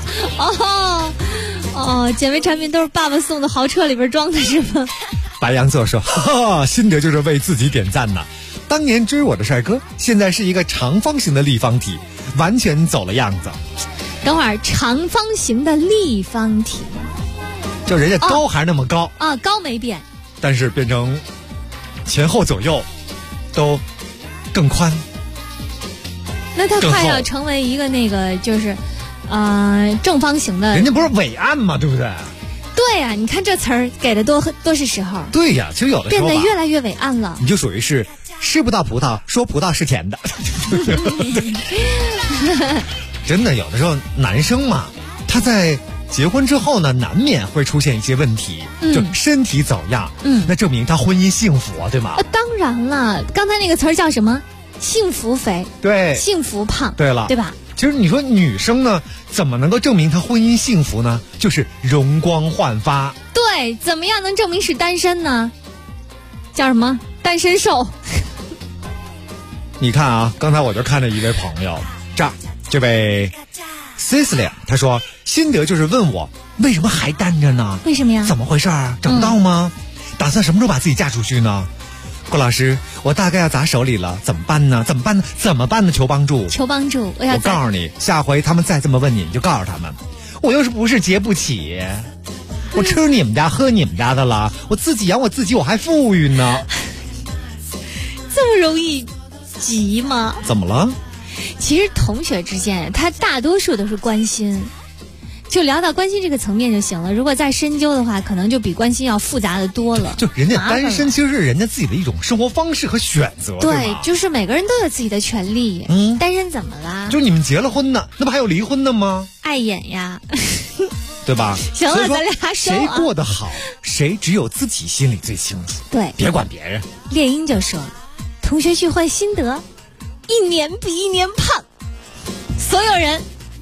减肥产品都是爸爸送的豪车里边装的是吗？ 白羊座说：“哈哈，心得就是为自己点赞呐。当年追我的帅哥，现在是一个长方形的立方体，完全走了样子。” 等会儿，长方形的立方体， 就人家高还是那么高啊，高没变， 但是变成前后左右都更宽。 那他快要成为一个那个就是正方形的。 人家不是伟岸吗？对不对？ 对呀，你看这词儿给的多是时候。 对呀，其实有的时候变得越来越伟岸了。 你就属于是吃不到葡萄说葡萄是甜的。真的，有的时候男生嘛，他在结婚之后呢，难免会出现一些问题，就身体走样。那证明他婚姻幸福啊，对吗？ 当然了，刚才那个词儿叫什么？幸福肥。 对， 幸福胖。 对了， 对吧？ 其实你说女生呢，怎么能够证明她婚姻幸福呢？就是容光焕发。 对，怎么样能证明是单身呢？叫什么？单身瘦。 你看啊，刚才我就看着一位朋友，这位 Cecilia， 他说心得就是问我为什么还单着呢？ 为什么呀？ 怎么回事啊？找不到吗？打算什么时候把自己嫁出去呢？郭老师，我大概要砸手里了，怎么办呢？怎么办呢？求帮助！我告诉你，下回他们再这么问你，你就告诉他们，我又是不是结不起？我吃你们家喝你们家的了，我自己养我自己，我还富裕呢。 这么容易急吗？ 怎么了？ 其实同学之间，他大多数都是关心。就聊到关心这个层面就行了，如果再深究的话，可能就比关心要复杂的多了。 就人家单身其实是人家自己的一种生活方式和选择， 对，就是每个人都有自己的权利。单身怎么啦？ 就你们结了婚呢，那不还有离婚的吗？ 碍眼呀， 对吧？ 行了，咱俩谁过得好，谁只有自己心里最清楚。 对， 别管别人。 猎鹰就说，同学聚会心得，一年比一年胖，所有人。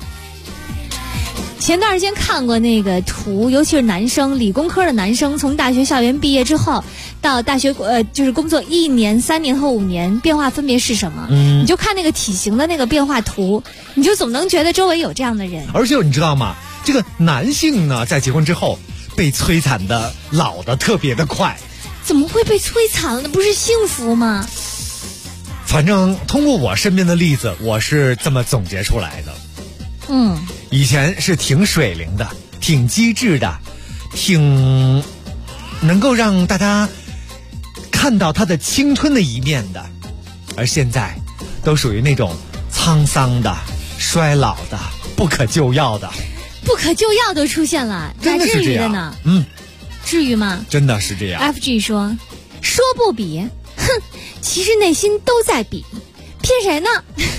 前段时间看过那个图，尤其是男生，理工科的男生，从大学校园毕业之后到大学就是工作1年、3年和5年，变化分别是什么？你就看那个体型的那个变化图，你就总能觉得周围有这样的人。 而且你知道吗？这个男性呢，在结婚之后被摧残的老的特别的快。 怎么会被摧残了？那不是幸福吗？ 反正通过我身边的例子，我是这么总结出来的。以前是挺水灵的，挺机智的，挺能够让大家看到他的青春的一面的，而现在都属于那种沧桑的、衰老的、不可救药的。 不可救药都出现了， 真的是这样呢？至于吗？ 真的是这样。 FG 说不比，哼，其实内心都在比，骗谁呢？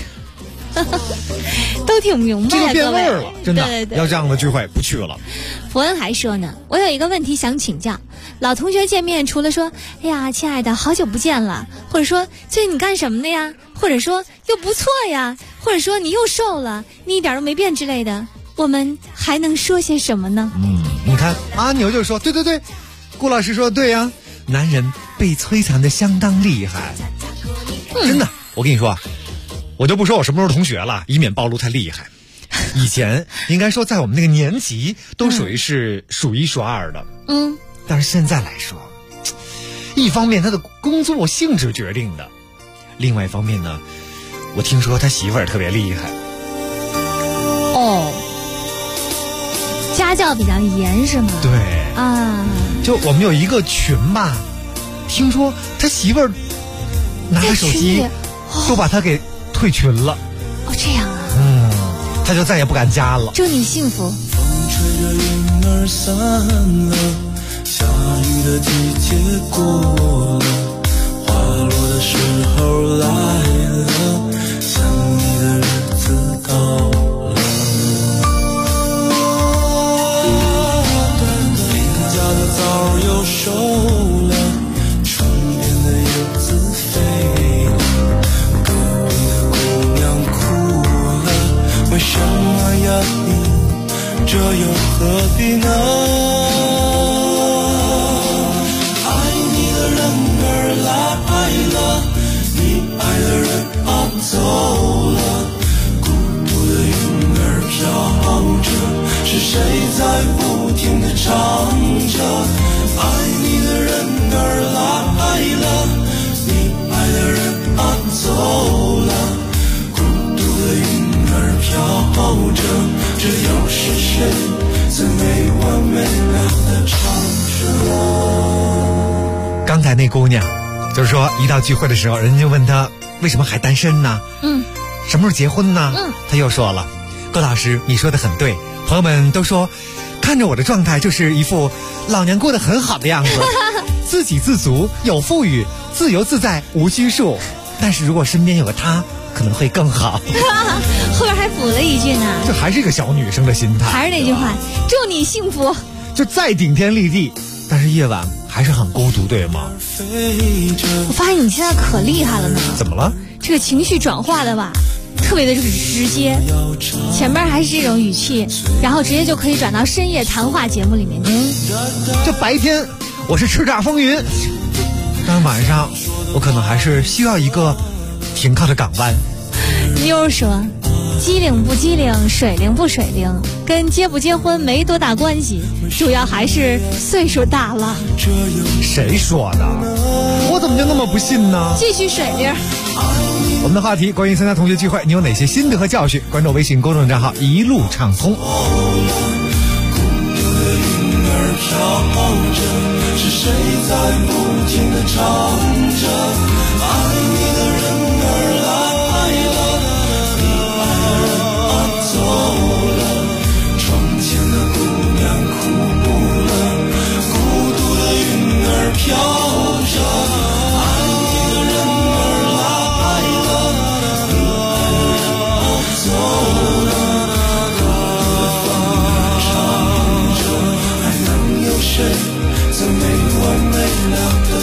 都挺明白的， 这就变味儿了，真的。 对， 要这样的聚会不去了。 佛恩还说呢，我有一个问题想请教，老同学见面除了说哎呀亲爱的好久不见了，或者说最近你干什么的呀，或者说又不错呀，或者说你又瘦了，你一点都没变之类的，我们还能说些什么呢？ 你看阿牛就说对，顾老师说对呀，男人被摧残的相当厉害。真的，我跟你说，我就不说我什么时候同学了，以免暴露太厉害。以前应该说在我们那个年级都属于是数1数2的。但是现在来说，一方面他的工作性质决定的，另外一方面呢，我听说他媳妇儿特别厉害。 家教比较严是吗？ 对啊， 就我们有一个群吧，听说他媳妇儿拿个手机都把他给退群了。 这样啊。 他就再也不敢加了。 祝你幸福。 风吹着云儿散了，下雨的季节过了，花落的时候来了，想你的日子到了。邻家的枣又熟了，窗边的柚子飞了，隔壁的姑娘哭了，为什么呀你这又何必呢？爱你谁在不停地唱着爱你的人儿来了，你爱的人走了，孤独的云儿飘着，这又是谁在没完没了地唱着。 刚才那姑娘就是说一到聚会的时候，人家就问她为什么还单身呢？什么时候结婚呢？她又说了，郭老师你说的很对，朋友们都说看着我的状态就是一副老娘过得很好的样子自给自足，有富裕，自由自在，无拘束，但是如果身边有个他可能会更好后边还补了一句呢， 这还是一个小女生的心态， 还是那句话，祝你幸福。 就再顶天立地，但是夜晚还是很孤独，对吗？ 我发现你现在可厉害了呢。 怎么了？ 这个情绪转化的吧特别的直接，前面还是这种语气，然后直接就可以转到深夜谈话节目里面去。 这白天我是叱咤风云，但晚上我可能还是需要一个停靠的港湾。 妞说机灵不机灵，水灵不水灵，跟结不结婚没多大关系，主要还是岁数大了。 谁说的？我怎么就那么不信呢？ 继续水灵。 我们的话题关于参加同学聚会，你有哪些心得和教训？关注微信公众账号一路畅通。 是谁在不停地唱着爱你的人儿来了，你爱的人走了，窗前的姑娘哭不了，孤独的云儿飘着，爱你的人儿来了，你爱的人走了，孤独的风儿唱着，还能有谁在没完没了的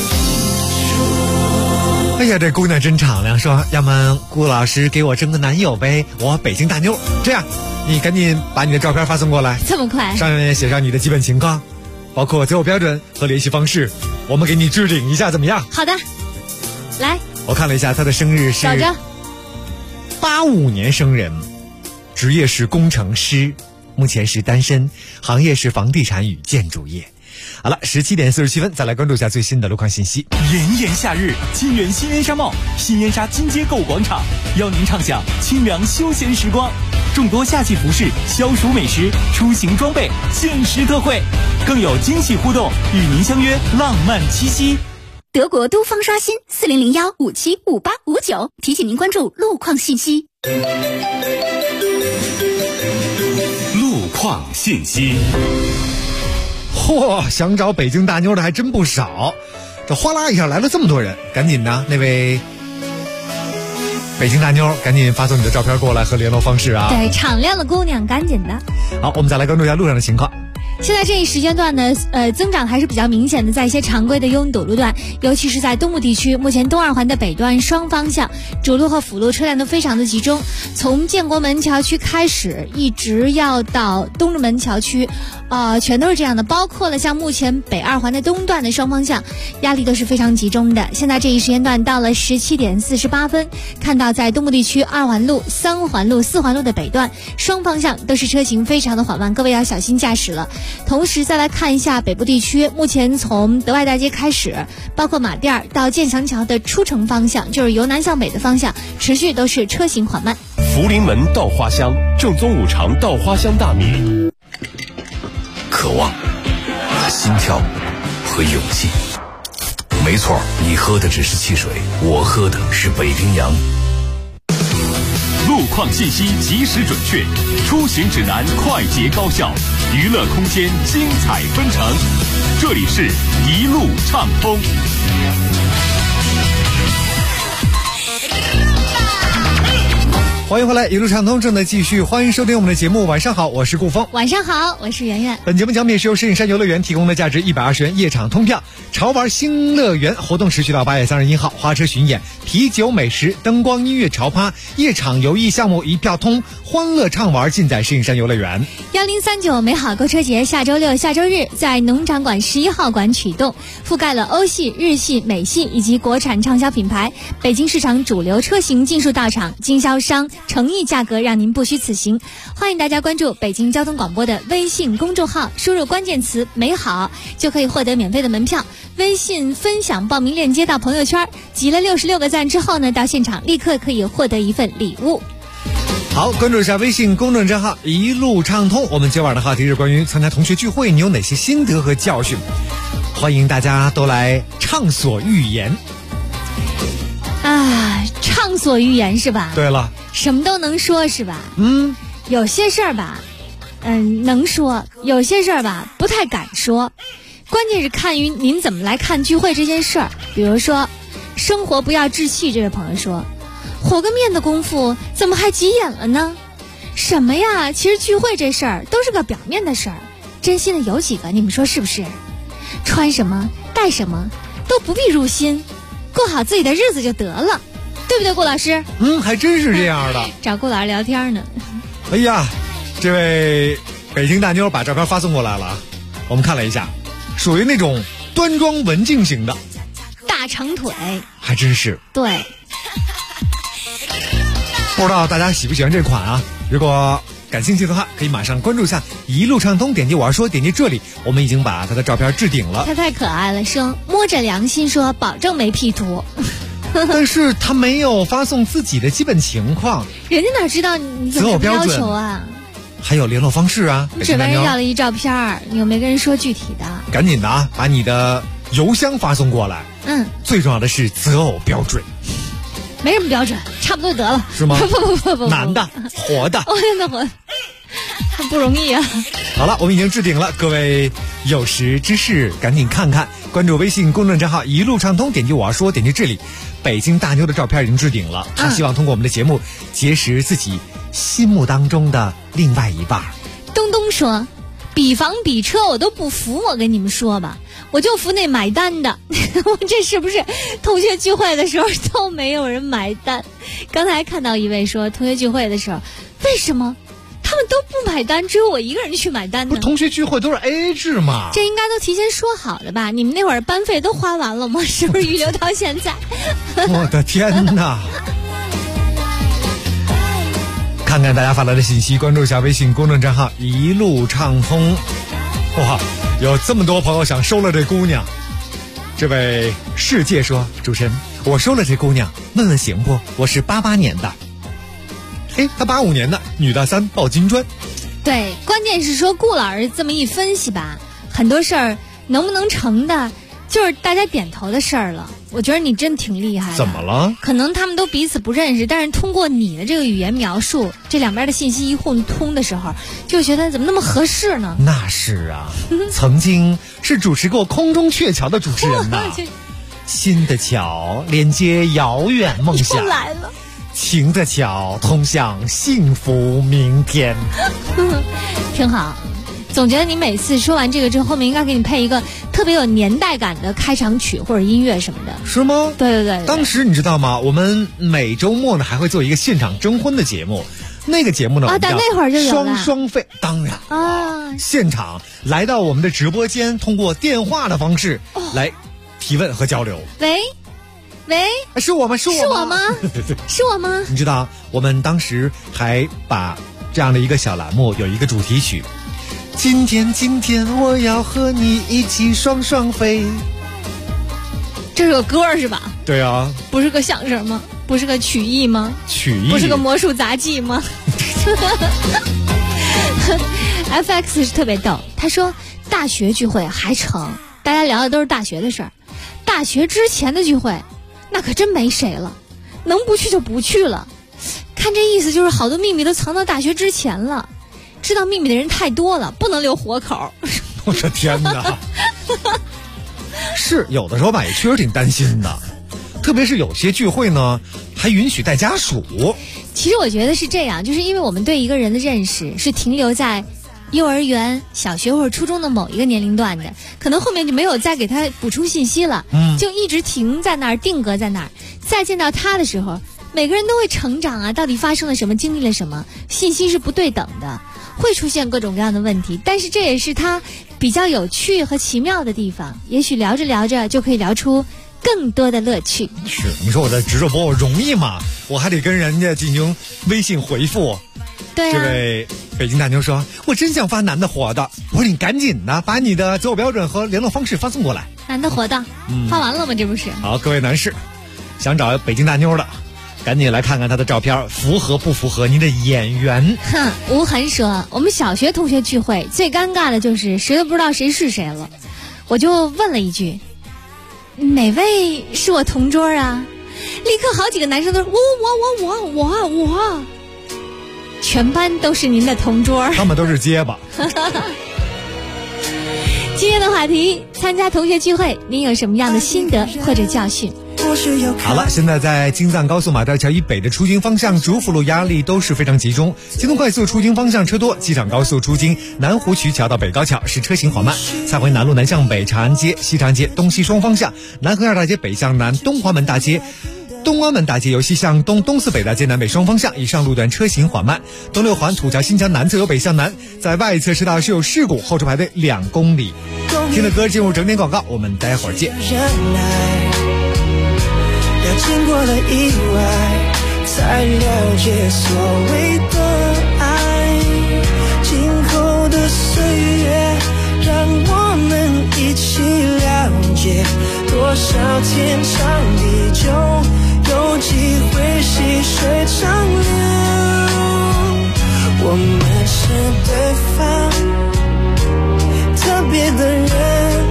哎呀，这姑娘真敞亮，说要么顾老师给我争个男友呗，我北京大妞。这样，你赶紧把你的照片发送过来， 这么快？ 上面写上你的基本情况，包括择偶标准和联系方式，我们给你置顶一下，怎么样？ 好的，来。 我看了一下，她的生日是找着 85年生人，职业是工程师，目前是单身，行业是房地产与建筑业。好了，17点47分，再来关注一下最新的路况信息。 炎炎夏日，清远新烟沙帽、新烟沙金街购物广场邀您畅享清凉休闲时光，众多夏季服饰、消暑美食、出行装备限时特惠，更有惊喜互动，与您相约浪漫七夕。 德国都方刷新4001575859，提醒您关注路况信息。 路况信息。 嚯，想找北京大妞的还真不少，这哗啦一下来了这么多人，赶紧的，那位北京大妞，赶紧发送你的照片过来和联络方式啊！ 对，敞亮的姑娘，赶紧的。 好，我们再来关注一下路上的情况。 现在这一时间段呢，增长还是比较明显的，在一些常规的拥堵路段，尤其是在东部地区，目前东二环的北段双方向主路和辅路车辆都非常的集中，从建国门桥区开始，一直要到东直门桥区，全都是这样的，包括了像目前北二环的东段的双方向，压力都是非常集中的。现在这一时间段到了17点48分，看到在东部地区2环路、3环路、4环路的北段双方向都是车行非常的缓慢，各位要小心驾驶了。同时再来看一下北部地区，目前从德外大街开始，包括马甸到建强桥的出城方向，就是由南向北的方向，持续都是车行缓慢。 福临门稻花香，正宗五常稻花香大米。 渴望、心跳和勇气。没错，你喝的只是汽水，我喝的是北冰洋。 路况信息及时准确，出行指南快捷高效，娱乐空间精彩纷呈。这里是一路畅通。 欢迎回来，一路畅通正在继续，欢迎收听我们的节目。晚上好，我是顾峰。 晚上好，我是圆圆。 本节目奖品是由石景山游乐园提供的价值120元夜场通票，潮玩新乐园活动持续到8月31号，花车巡演、啤酒美食、灯光音乐潮趴、夜场游艺项目一票通，欢乐畅玩尽在石景山游乐园。 1039美好购车节下周六、下周日在农场馆11号馆启动，覆盖了欧系、日系、美系以及国产畅销品牌，北京市场主流车型尽数到场，经销商诚意价格让您不虚此行。欢迎大家关注北京交通广播的微信公众号，输入关键词美好就可以获得免费的门票。微信分享报名链接到朋友圈，集了66个赞之后呢，到现场立刻可以获得一份礼物。 好，关注一下微信公众账号一路畅通。我们今晚的话题是关于参加同学聚会，你有哪些心得和教训？欢迎大家都来畅所欲言。 啊，畅所欲言是吧？ 对了， 什么都能说是吧？有些事儿吧，能说；有些事儿吧，不太敢说。关键是看于您怎么来看聚会这件事儿。比如说，生活不要窒息，这位朋友说，和个面的功夫怎么还急眼了呢？什么呀？其实聚会这事儿都是个表面的事儿，真心的有几个？你们说是不是？穿什么带什么都不必入心，过好自己的日子就得了，对不对，顾老师？ 还真是这样的。 找顾老师聊天呢。 哎呀，这位北京大妞把照片发送过来了，我们看了一下，属于那种端庄文静型的， 大长腿， 还真是。 对， 不知道大家喜不喜欢这款啊？如果感兴趣的话，可以马上关注一下一路畅通，点击我要说，点击这里，我们已经把他的照片置顶了。 他太可爱了，说摸着良心说保证没 P 图。 但是他没有发送自己的基本情况， 人家哪知道你怎么要求啊？ 还有联络方式啊， 你只问人要了一照片，你又没跟人说具体的。 赶紧的啊，把你的邮箱发送过来。最重要的是择偶标准。 没什么标准，差不多得了。 是吗？ 不， 男的，活的。 我真的活，不容易啊。 好了，我们已经置顶了，各位有识之士赶紧看看，关注微信公众账号一路畅通，点击我要说，点击这里，北京大妞的照片已经置顶了。他希望通过我们的节目结识自己心目当中的另外一半。 东东说，比房比车我都不服，我跟你们说吧，我就服那买单的。我这是不是同学聚会的时候都没有人买单？刚才看到一位说，同学聚会的时候为什么他们都不买单，只有我一个人去买单呢？ 不是同学聚会都是 AA 制吗？ 这应该都提前说好的吧？你们那会儿班费都花完了吗？是不是预留到现在？ 我的天哪！看看大家发来的信息，关注一下微信公众账号一路畅通。哇，有这么多朋友想收了这姑娘。这位世界说，主持人，我收了这姑娘，问问行不？我是88年的。她85年的，女大三抱金砖。 对，关键是说顾老师这么一分析吧，很多事儿能不能成的，就是大家点头的事儿了。我觉得你真挺厉害的。 怎么了？ 可能他们都彼此不认识，但是通过你的这个语言描述，这两边的信息一互通的时候，就觉得怎么那么合适呢？ 那是啊，曾经是主持过空中鹊桥的主持人呐。新的桥连接遥远梦想， 又来了。 情的桥通向幸福明天。 挺好。总觉得你每次说完这个之后，后面应该给你配一个特别有年代感的开场曲或者音乐什么的。 是吗？ 对。 当时你知道吗？我们每周末呢还会做一个现场征婚的节目，那个节目呢但那会儿就有了双飞，当然啊，现场来到我们的直播间，通过电话的方式来提问和交流。 喂， 是我吗？ 是我吗？是我吗？ 你知道，我们当时还把这样的一个小栏目有一个主题曲。今天我要和你一起双双飞。 这是个歌是吧？ 对啊。 不是个相声吗？不是个曲艺吗？ 曲艺。 不是个魔术杂技吗？FX 是特别逗，他说大学聚会还成，大家聊的都是大学的事儿。大学之前的聚会，那可真没谁了，能不去就不去了。看这意思就是好多秘密都藏到大学之前了。知道秘密的人太多了，不能留活口。 我的天哪！是有的时候吧，也确实挺担心的，特别是有些聚会呢，还允许带家属。 其实我觉得是这样，就是因为我们对一个人的认识是停留在幼儿园、小学或者初中的某一个年龄段的，可能后面就没有再给他补充信息了，就一直停在那儿，定格在那儿。再见到他的时候，每个人都会成长啊，到底发生了什么，经历了什么，信息是不对等的。会出现各种各样的问题，但是这也是它比较有趣和奇妙的地方。也许聊着聊着就可以聊出更多的乐趣。 是，你说我在直播我容易吗？我还得跟人家进行微信回复。 对啊。 这位北京大妞说：“我真想发男的活的。”我说：“你赶紧的，把你的择偶标准和联络方式发送过来。” 男的活的，发完了吗？这不是？ 好，各位男士，想找北京大妞的，赶紧来看看她的照片，符合不符合您的眼缘？ 哼，吴痕说，我们小学同学聚会最尴尬的就是谁都不知道谁是谁了，我就问了一句：“哪位是我同桌啊？”立刻好几个男生都说：“我，全班都是您的同桌。” 他们都是结巴。 今天的话题，参加同学聚会，您有什么样的心得或者教训？ 好了，现在在京藏高速马大桥以北的出京方向，主辅路压力都是非常集中。京通快速出京方向车多，机场高速出京南湖渠桥到北高桥是车行缓慢。蔡回南路南向北，长安街、西长安街东西双方向，南河二大街北向南，东华门大街。东安门大街由西向东，东四北大街南北双方向以上路段车行缓慢。东六环土桥新桥南侧由北向南，在外侧车道是有事故，后车排队2公里。听的歌进入整点广告，我们待会儿见。 要经过了意外，才了解所谓的爱。今后的岁月，让我们一起了解，多少天长地久，有机会细水长流。我们是对方特别的人，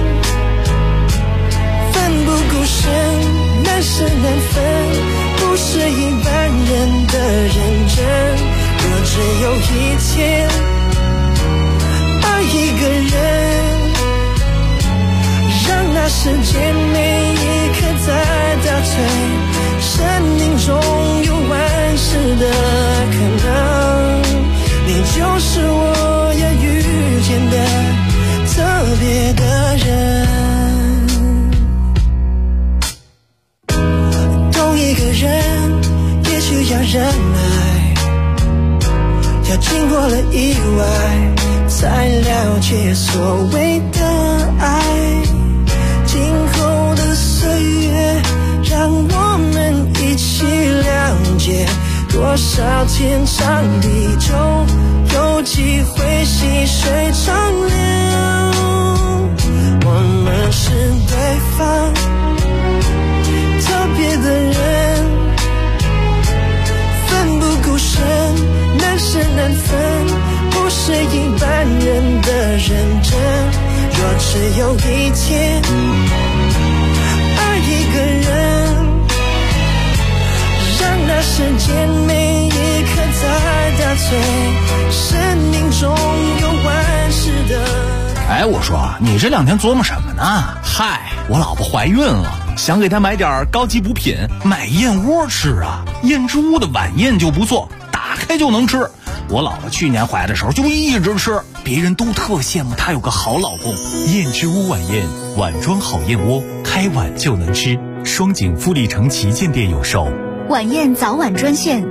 奋不顾身。难舍难分，不是一般人的认真。若只有一天爱一个人，让那时间每一刻在倒退，生命中有万事的可能，你就是我要遇见的特别的人。一个人也需要忍耐，要经过了意外，才了解所谓的爱。今后的岁月，让我们一起了解，多少天长地久，有机会细水长流。我们是对方特别的人，奋不顾身，难舍难分，不是一般人的认真。若只有一天爱一个人，让那时间每一刻在倒退，生命中有万事的。 哎，我说你这2天琢磨什么呢？ 嗨，我老婆怀孕了，想给她买点高级补品，买燕窝吃啊。燕之屋的晚宴就不错，打开就能吃。我老婆去年怀的时候就一直吃，别人都特羡慕她有个好老公。 燕之屋晚宴，碗装好燕窝，开碗就能吃。双井富力城旗舰店有售。 晚宴早晚专线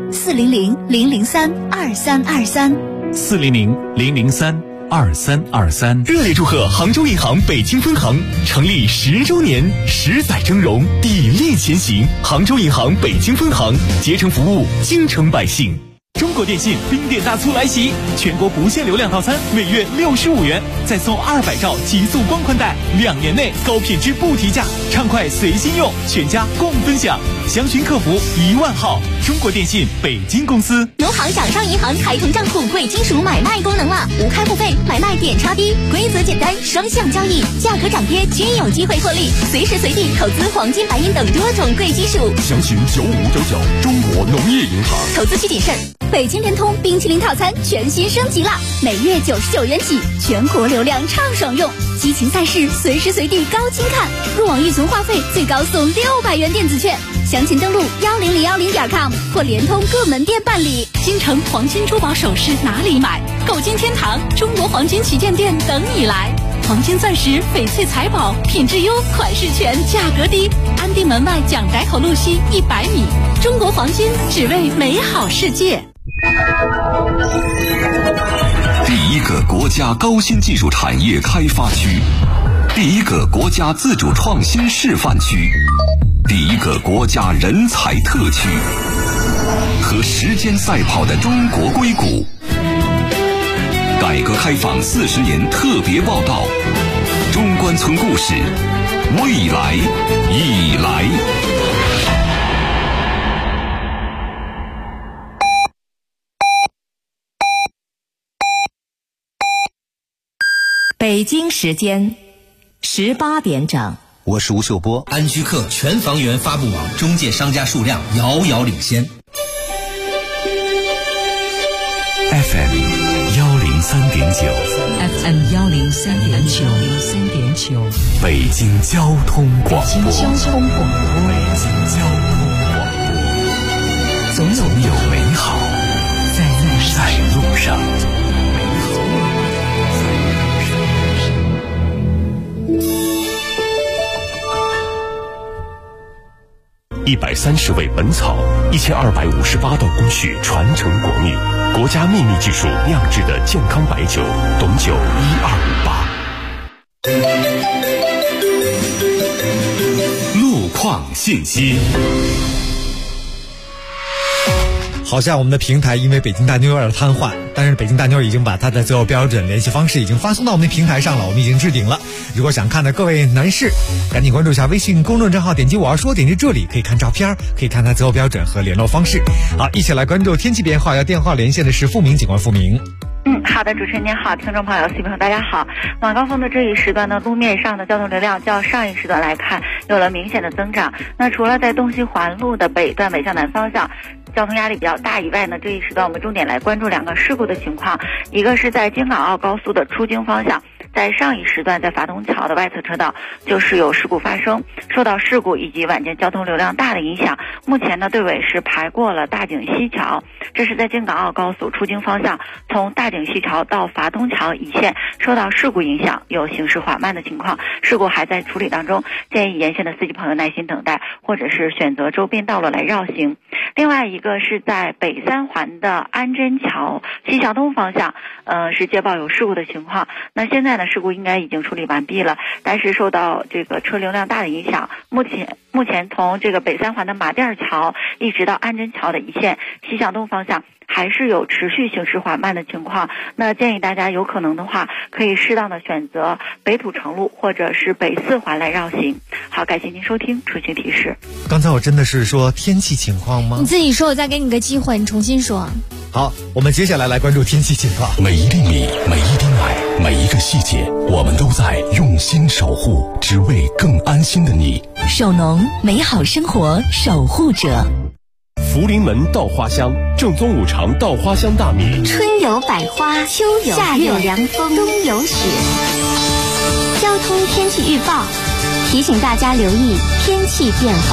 400-003-2323，400-003-2323。 热烈祝贺杭州银行北京分行成立10周年，实在峥嵘，砥砺前行。杭州银行北京分行竭诚服务京城百姓。中国电信冰店大促来袭，全国不限流量套餐每月65元，再送200兆极速光宽带，2年内高品质不提价，畅快随心用，全家共分享。详询客服10000号。中国电信北京公司。 农行掌上银行开通账户贵金属买卖功能了，无开户费，买卖点差低，规则简单，双向交易，价格涨跌均有机会获利，随时随地投资黄金、白银等多种贵金属。 详询9599中国农业银行。 投资需谨慎。北京联通冰淇淋套餐全新升级了，每月99元起，全国流量畅爽用，激情赛事随时随地高清看，入网预存话费最高送600元电子券。详情登录1010.com 或联通各门店办理。 京城黄金珠宝首饰哪里买？购金天堂中国黄金旗舰店等你来。黄金钻石、翡翠财宝，品质优，款式全，价格低。安定门外蒋逮口路西100米。中国黄金，只为美好世界。 第一个国家高新技术产业开发区， 第一个国家自主创新示范区，第一个国家人才特区，和时间赛跑的中国硅谷。改革开放40年特别报道，中关村故事，未来已来。 北京时间18点整。 我是吴秀波。安居客全房源发布网中介商家数量遥遥领先。 FM 103.9 FM 103.9 北京交通广播。 北京交通广播。总有美好在路上。 130味本草，1258道工序传承国秘，国家秘密技术酿制的健康白酒，董酒1258。路况信息。 好像我们的平台因为北京大妞有点瘫痪，但是北京大妞已经把它的择偶标准联系方式已经发送到我们的平台上了，我们已经置顶了。如果想看的各位男士，赶紧关注一下微信公众账号，点击我要说，点击这里可以看照片，可以看它择偶标准和联络方式。好，一起来关注天气变化。要电话连线的是付明警官，付明。 好的，主持人您好，听众朋友、朋友大家好。晚高峰的这一时段呢，路面上的交通流量较上一时段来看有了明显的增长。那除了在东西环路的北段北向南方向交通压力比较大以外呢，这一时段我们重点来关注2个事故的情况。一个是在京港澳高速的出京方向，在上一时段在法东桥的外侧车道就是有事故发生，受到事故以及晚间交通流量大的影响，目前呢队尾是排过了大井西桥，这是在京港澳高速出京方向从大井西桥到法东桥一线受到事故影响，有行驶缓慢的情况，事故还在处理当中，建议沿线的司机朋友耐心等待，或者是选择周边道路来绕行。另外一个是在北三环的安贞桥西向东方向，是接报有事故的情况。那现在呢，事故应该已经处理完毕了，但是受到这个车流量大的影响，目前从这个北三环的马甸桥一直到安贞桥的一线西向东方向还是有持续行驶缓慢的情况。那建议大家有可能的话，可以适当的选择北土城路或者是北四环来绕行。好，感谢您收听出行提示。 刚才我真的是说天气情况吗？ 你自己说，我再给你个机会，你重新说。 好，我们接下来关注天气情况。 每一粒米，每一滴奶，每一个细节，我们都在用心守护，只为更安心的你。 首农美好生活守护者。 福临门稻花香，正宗五常稻花香大米。 春有百花，秋有夏有凉风，冬有雪。交通天气预报提醒大家留意天气变化。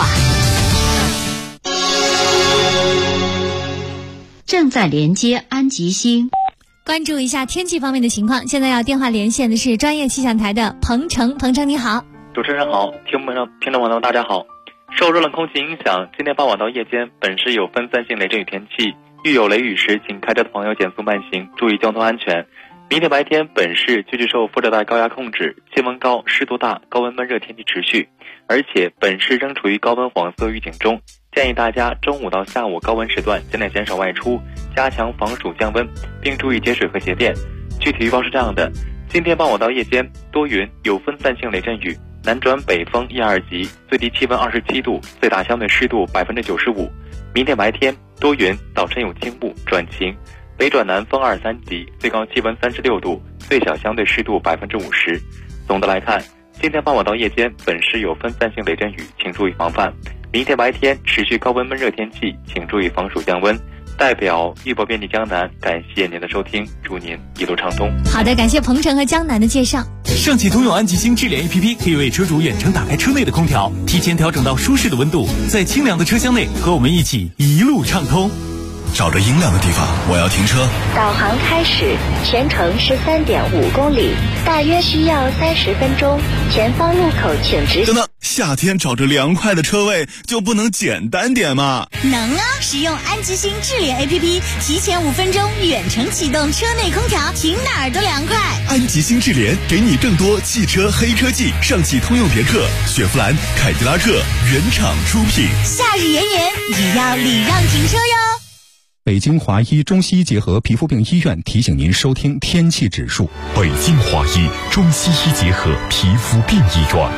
正在连接安吉星， 关注一下天气方面的情况。现在要电话连线的是专业气象台的彭程，彭程你好。 主持人好，听众朋友大家好。受热冷空气影响，今天傍晚到夜间本市有分散性雷阵雨天气，遇有雷雨时，请开车的朋友减速慢行，注意交通安全。明天白天本市继续受副热带高压控制，气温高，湿度大，高温闷热天气持续，而且本市仍处于高温黄色预警中，建议大家中午到下午高温时段尽量减少外出，加强防暑降温，并注意节水和节电。具体预报是这样的：今天傍晚到夜间多云，有分散性雷阵雨，南转北风1、2级，最低气温27度，最大相对湿度95%。明天白天多云，早晨有轻雾转晴，北转南风2、3级，最高气温36度，最小相对湿度50%。总的来看，今天傍晚到夜间本市有分散性雷阵雨，请注意防范。明天白天持续高温闷热天气，请注意防暑降温。代表预报遍地江南，感谢您的收听，祝您一路畅通。 好的，感谢彭程和江南的介绍。 上汽通用安吉星智联 APP 可以为车主远程打开车内的空调，提前调整到舒适的温度，在清凉的车厢内和我们一起一路畅通。 找着阴亮的地方，我要停车。 导航开始，全程13.5公里，大约需要30分钟。前方路口请直行。 等等，夏天找着凉快的车位就不能简单点吗？ 能啊！使用安吉星智联 APP， 提前5分钟远程启动车内空调，停哪儿都凉快。 安吉星智联给你更多汽车黑科技，上汽通用别克、雪佛兰、凯迪拉克原厂出品。 夏日炎炎也要礼让停车哟。 北京华医中西医结合皮肤病医院提醒您收听天气指数。 北京华医中西医结合皮肤病医院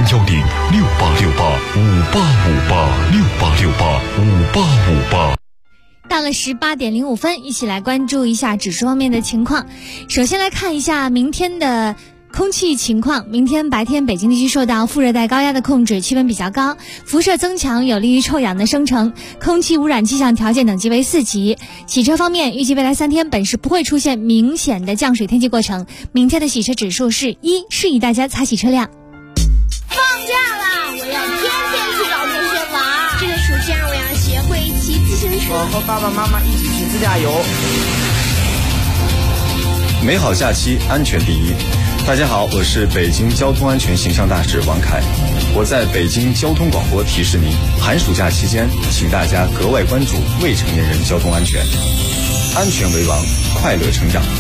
，01068685858，68685858。 到了18点05分，一起来关注一下指数方面的情况。首先来看一下明天的空气情况。明天白天北京地区受到副热带高压的控制，气温比较高，辐射增强，有利于臭氧的生成，空气污染气象条件等级为4级。洗车方面，预计未来3天本市不会出现明显的降水天气过程，明天的洗车指数是1，适宜大家擦洗车辆。 放假啦，我要天天去找同学玩。这个暑假我要学会骑自行车。 我和爸爸妈妈一起去自驾游。 美好假期，安全第一。大家好，我是北京交通安全形象大使王凯。我在北京交通广播提示您，寒暑假期间，请大家格外关注未成年人交通安全，安全为王，快乐成长。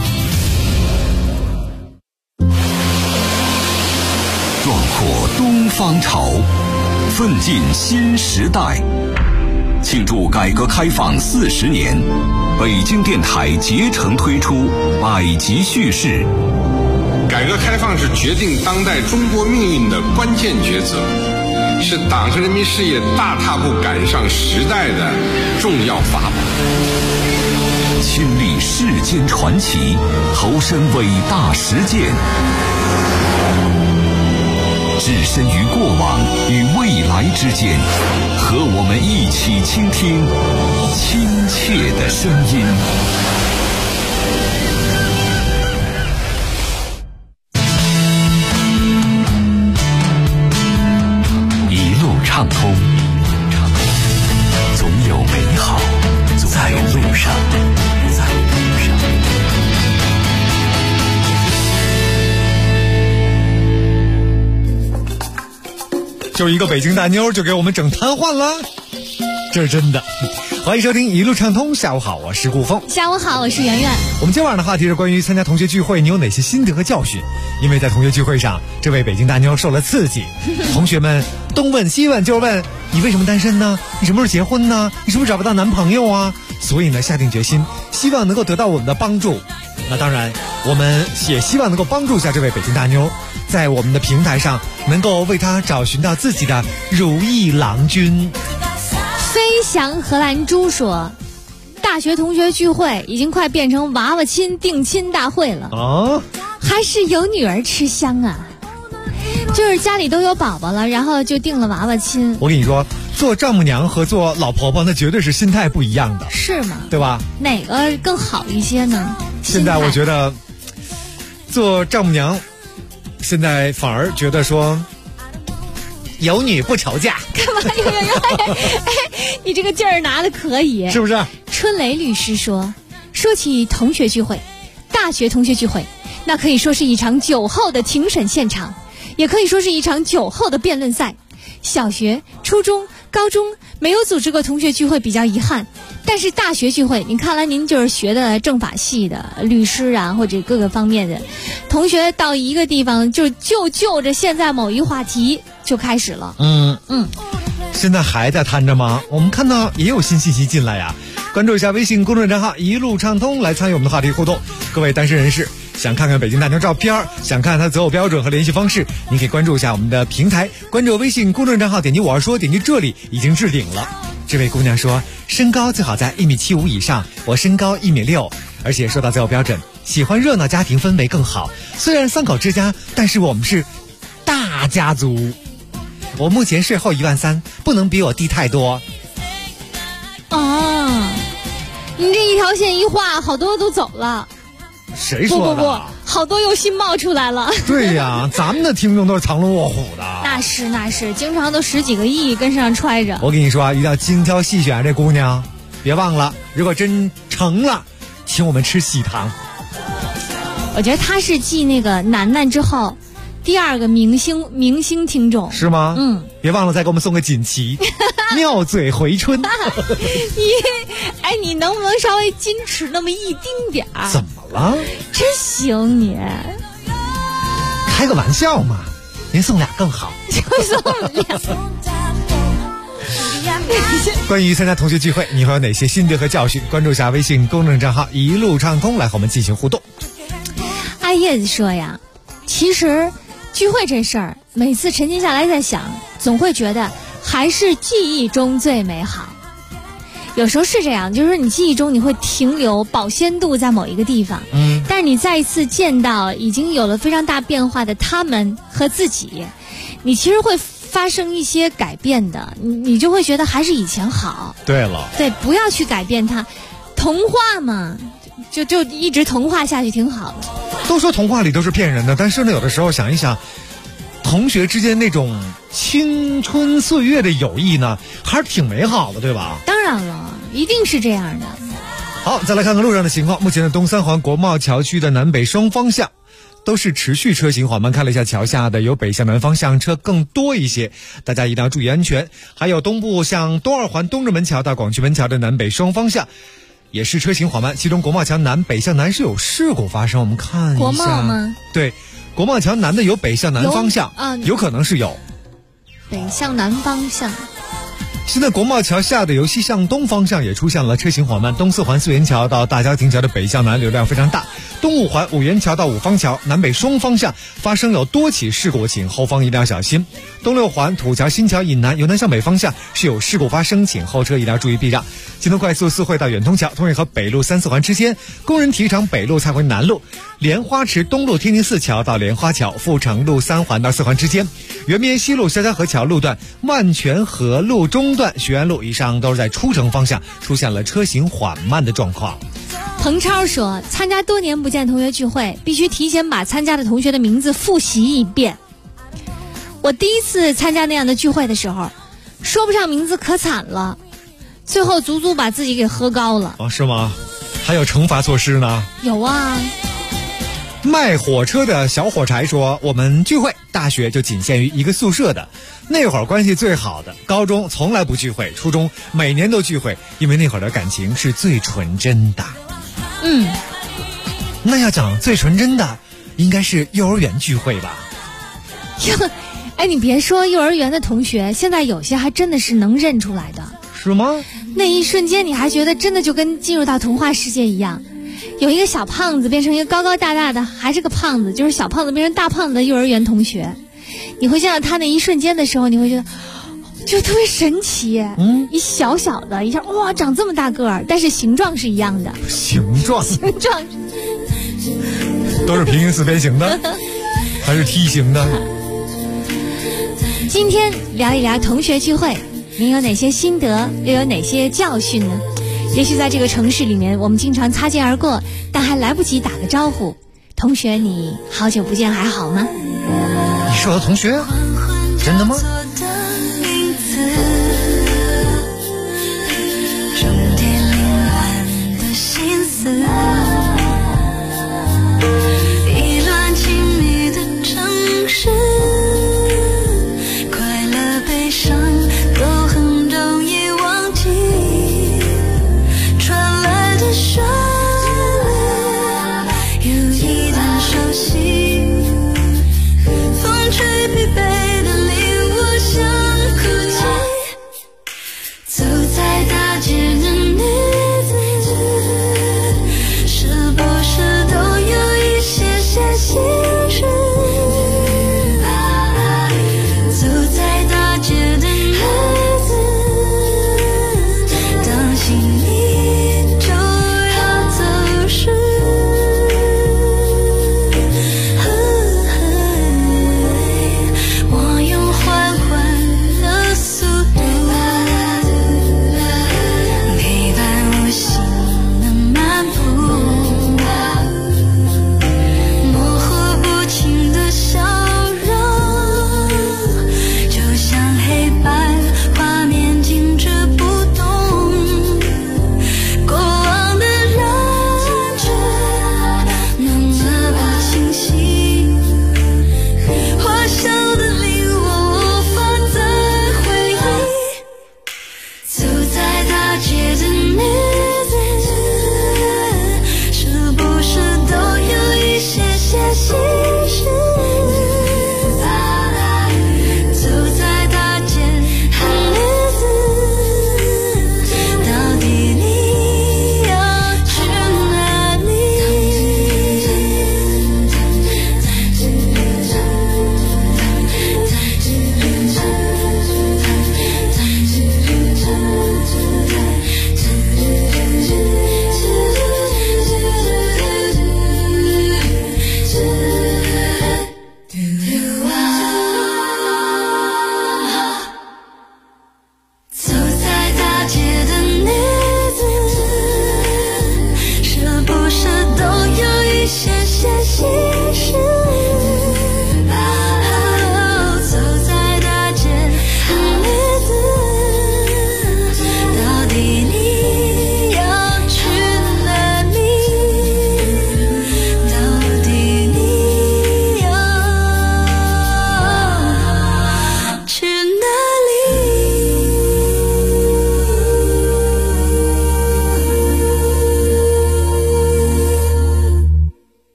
壮阔东方潮，奋进新时代。庆祝改革开放40年，北京电台竭诚推出百集叙事。 改革开放是决定当代中国命运的关键抉择，是党和人民事业大踏步赶上时代的重要法宝。 亲历世间传奇，投身伟大实践，置身于过往与未来之间，和我们一起倾听亲切的声音。畅通，总有美好在路上。 就一个北京大妞就给我们整瘫痪了，这是真的。欢迎收听一路畅通，下午好，我是顾峰。 下午好，我是圆圆。 我们今晚的话题是关于参加同学聚会，你有哪些心得和教训？因为在同学聚会上，这位北京大妞受了刺激，同学们东问西问，就是问你为什么单身呢？你什么时候结婚呢？你是不是找不到男朋友啊？所以呢，下定决心，希望能够得到我们的帮助。那当然，我们也希望能够帮助一下这位北京大妞，在我们的平台上能够为她找寻到自己的如意郎君。 飞翔荷兰猪说，大学同学聚会已经快变成娃娃亲定亲大会了啊！ 还是有女儿吃香啊，就是家里都有宝宝了，然后就定了娃娃亲。 我跟你说，做丈母娘和做老婆婆那绝对是心态不一样的， 是吗？ 对吧？ 哪个更好一些呢？ 现在我觉得做丈母娘现在反而觉得说有女不愁嫁。 干嘛呀？你这个劲儿拿的可以， 是不是？ 春雷律师说起同学聚会，大学同学聚会，那可以说是一场酒后的庭审现场，也可以说是一场酒后的辩论赛。小学、初中、高中没有组织过同学聚会比较遗憾，但是大学聚会，您看来您就是学的政法系的律师啊，或者各个方面的同学到一个地方就着现在某一话题就开始了。 现在还在摊着吗？我们看到也有新信息进来呀，关注一下微信公众账号一路畅通来参与我们的话题互动。各位单身人士想看看北京大妞照片，想看她择偶标准和联系方式，你可以关注一下我们的平台，关注微信公众账号，点击我要说，点击这里已经置顶了。这位姑娘说，身高最好在1.75米以上，我身高1.6米，而且说到择偶标准，喜欢热闹家庭氛围更好，虽然3口之家，但是我们是大家族。我目前税后13000，不能比我低太多。 你这一条线一画，好多都走了。 谁说的？ 不，好多又新冒出来了。 对呀，咱们的听众都是藏龙卧虎的。 那是，经常都10几个亿跟上揣着。 我跟你说啊，一定要精挑细选这姑娘， 别忘了，如果真成了，请我们吃喜糖。 我觉得他是继那个楠楠之后第二个明星听众， 是吗？别忘了再给我们送个锦旗，妙嘴回春。 你能不能稍微矜持那么一丁点儿？ 怎么了？ 真行你！ 开个玩笑嘛，您送俩更好。 就送俩。 关于参加同学聚会，你会有哪些心得和教训？关注一下微信公众账号一路畅通，来和我们进行互动。 阿叶子说呀，其实聚会这事儿，每次沉浸下来在想，总会觉得还是记忆中最美好。有时候是这样，就是说你记忆中你会停留保鲜度在某一个地方，但是你再一次见到已经有了非常大变化的他们和自己，你其实会发生一些改变的，你就会觉得还是以前好。 对了， 对，不要去改变它，童话嘛，就一直童话下去挺好的。 都说童话里都是骗人的，但是呢，有的时候想一想，同学之间那种青春岁月的友谊呢，还是挺美好的，对吧？ 当然了，一定是这样的。 好，再来看看路上的情况。目前的东三环国贸桥区的南北双方向都是持续车行缓慢，看了一下桥下的有北向南方向车更多一些，大家一定要注意安全。还有东部向东二环东直门桥到广渠门桥的南北双方向也是车行缓慢，其中国贸桥南北向南是有事故发生，我们看一下。 国贸吗？ 对，国贸桥南的有北向南方向，有可能是有北向南方向。 现在国贸桥下的由西向东方向也出现了车行缓慢，东四环四元桥到大郊亭桥的北向南流量非常大，东五环五元桥到五方桥南北双方向发生有多起事故，请后方一定要小心。东六环土桥新桥以南由南向北方向是有事故发生，请后车一定要注意避让。京东快速四惠到远通桥，通运河北路三四环之间，工人体育场北路蔡回南路，莲花池东路天宁寺桥到莲花桥，阜成路三环到四环之间，圆明园西路肖家河桥路段，万泉河路中段学院路以上都是在出城方向出现了车行缓慢的状况。 彭超说，参加多年不见同学聚会，必须提前把参加的同学的名字复习一遍。我第一次参加那样的聚会的时候，说不上名字可惨了，最后足足把自己给喝高了。 是吗？还有惩罚措施呢？ 有啊。 卖火车的小火柴说，我们聚会大学就仅限于一个宿舍的，那会儿关系最好的，高中从来不聚会，初中每年都聚会，因为那会儿的感情是最纯真的。那要讲最纯真的应该是幼儿园聚会吧。 你别说，幼儿园的同学现在有些还真的是能认出来的。 是吗？ 那一瞬间你还觉得真的就跟进入到童话世界一样，有一个小胖子变成一个高高大大的还是个胖子，就是小胖子变成大胖子的幼儿园同学，你会见到他那一瞬间的时候，你会觉得就特别神奇。一小小的一下，哇，长这么大个儿，但是形状是一样的。 形状都是平行四边形的还是梯形的？ 今天聊一聊同学聚会，您有哪些心得，又有哪些教训呢？也许在这个城市里面，我们经常擦肩而过，但还来不及打个招呼。同学，你好久不见，还好吗？ 你是我的同学？真的吗？ 意乱情迷的城市，快乐悲伤都很容易忘记，传来的旋律有一点熟悉，风吹疲惫的你，我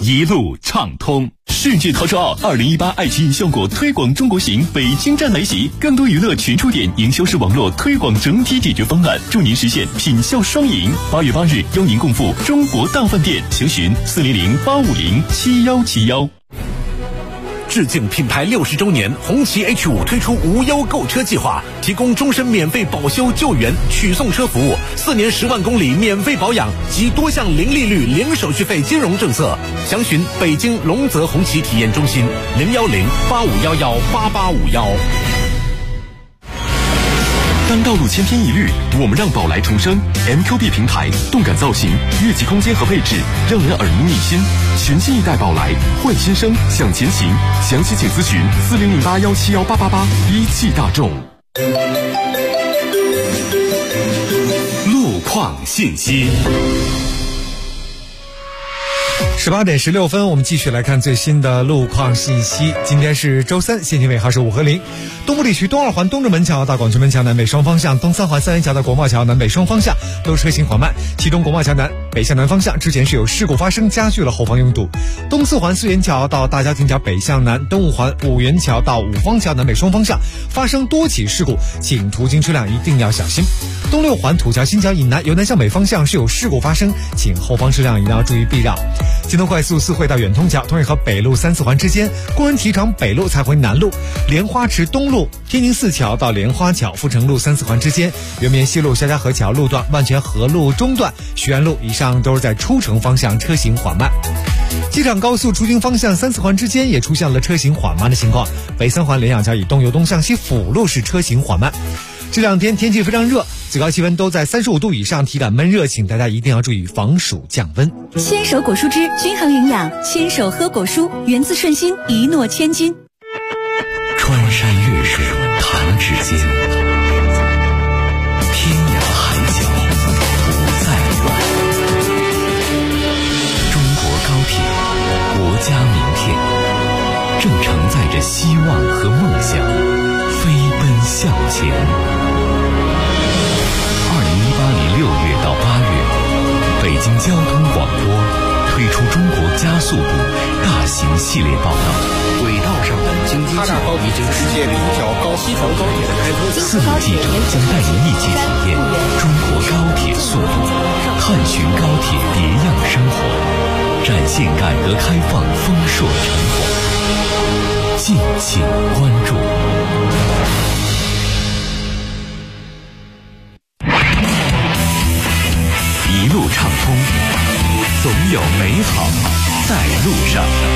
一路畅通。 世界陶车奥2018爱奇艺效果推广中国行北京站来袭，更多娱乐全触点营销式网络推广整体解决方案，助您实现品效双赢。8月8日，邀您共赴中国大饭店，详询400-850-7171。 致敬品牌60周年，红旗 H5 推出无忧购车计划，提供终身免费保修救援、取送车服务，4年10万公里免费保养及多项零利率、零手续费金融政策。详询北京龙泽红旗体验中心010-8511-8851。 当道路千篇一律，我们让宝来重生。MQB 平台，动感造型、越级空间和配置，让人耳目一新。全新一代宝来，换新生，向前行。详细请咨询4008171888。一汽大众。 路况信息。 18点16分，我们继续来看最新的路况信息。今天是周三，现行尾号是5和0。东部地区东2环东直门桥到广渠门桥南北双方向，东3环三元桥到国贸桥南北双方向都车行缓慢。其中国贸桥南北向南方向之前是有事故发生，加剧了后方拥堵。东4环四元桥到大郊亭桥北向南，东5环五元桥到五方桥南北双方向发生多起事故，请途经车辆一定要小心。东6环土桥新桥以南由南向北方向是有事故发生，请后方车辆一定要注意避让。京东快速四惠到远通桥，同意和北路3、4环之间，工人体厂北路才回南路，莲花池东路天宁寺桥到莲花桥、富城路3、4环之间，圆绵西路肖家河桥路段、万泉河路中段、徐安路以上都是在出城方向车行缓慢。机场高速出京方向3、4环之间也出现了车行缓慢的情况，北3环联养桥以东由东向西辅路是车行缓慢。这两天天气非常热，最高气温都在35度以上，体感闷热，请大家一定要注意防暑降温。 牵手果蔬汁均衡营养，牵手喝果蔬，源自顺心，一诺千金。 穿山越水弹指间，天涯海角不再远。中国高铁，国家名片，正承载着希望和梦想，飞奔向前。2018年6月到8月，北京交通广播推出中国加速度大型系列报道。 轨道上的京津冀已经实现了一条西长高铁的开通。 4名记者将带您一起体验中国高铁速度，探寻高铁别样生活，展现改革开放丰硕成果。敬请关注。 一路畅通，总有美好在路上。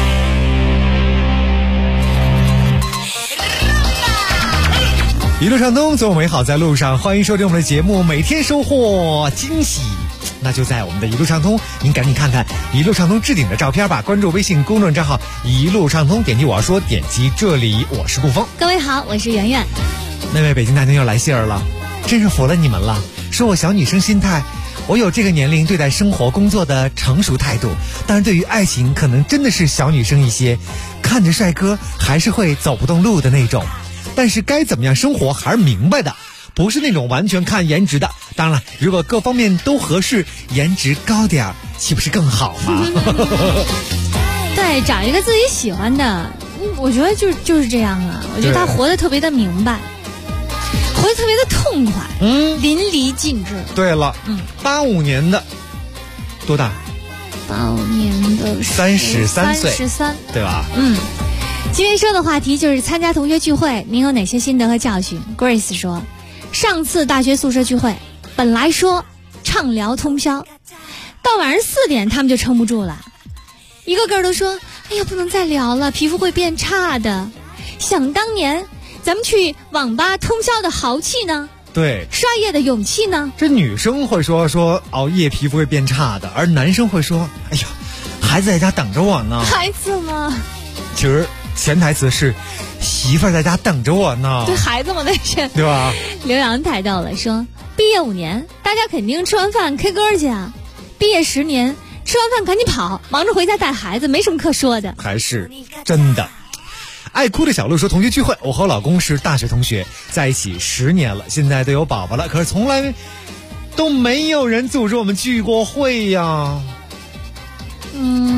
一路畅通，总有美好在路上。欢迎收听我们的节目，每天收获惊喜，那就在我们的一路畅通，您赶紧看看一路畅通置顶的照片吧。关注微信公众账号一路畅通，点击我要说，点击这里。我是顾峰。 各位好，我是圆圆。 那位北京大妞又来信儿了，真是服了你们了，说我小女生心态。我有这个年龄对待生活工作的成熟态度，但是对于爱情可能真的是小女生一些，看着帅哥还是会走不动路的那种，但是该怎么样生活还是明白的，不是那种完全看颜值的。当然了，如果各方面都合适，颜值高点岂不是更好吗？ 对，找一个自己喜欢的，我觉得就是这样啊。我觉得他活得特别的明白，活得特别的痛快，淋漓尽致。 对了，85年的多大 ？85年的 33岁 ，33， 对吧？ 今天说的话题就是参加同学聚会，您有哪些心得和教训 ？Grace 说，上次大学宿舍聚会，本来说畅聊通宵，到晚上4点他们就撑不住了，一个个都说：“哎呀，不能再聊了，皮肤会变差的。”想当年，咱们去网吧通宵的豪气呢？ 对， 刷夜的勇气呢？ 这女生会说熬夜皮肤会变差的，而男生会说：“哎呀，孩子在家等着我呢。” 孩子吗？ 其实潜台词是媳妇儿在家等着我呢。 对，孩子嘛，那是对吧？ 刘洋太逗了，说毕业5年，大家肯定吃完饭 K 歌去啊。毕业10年，吃完饭赶紧跑，忙着回家带孩子，没什么可说的。 还是真的。爱哭的小鹿说，同学聚会，我和我老公是大学同学，在一起10年了，现在都有宝宝了，可是从来都没有人组织我们聚过会呀。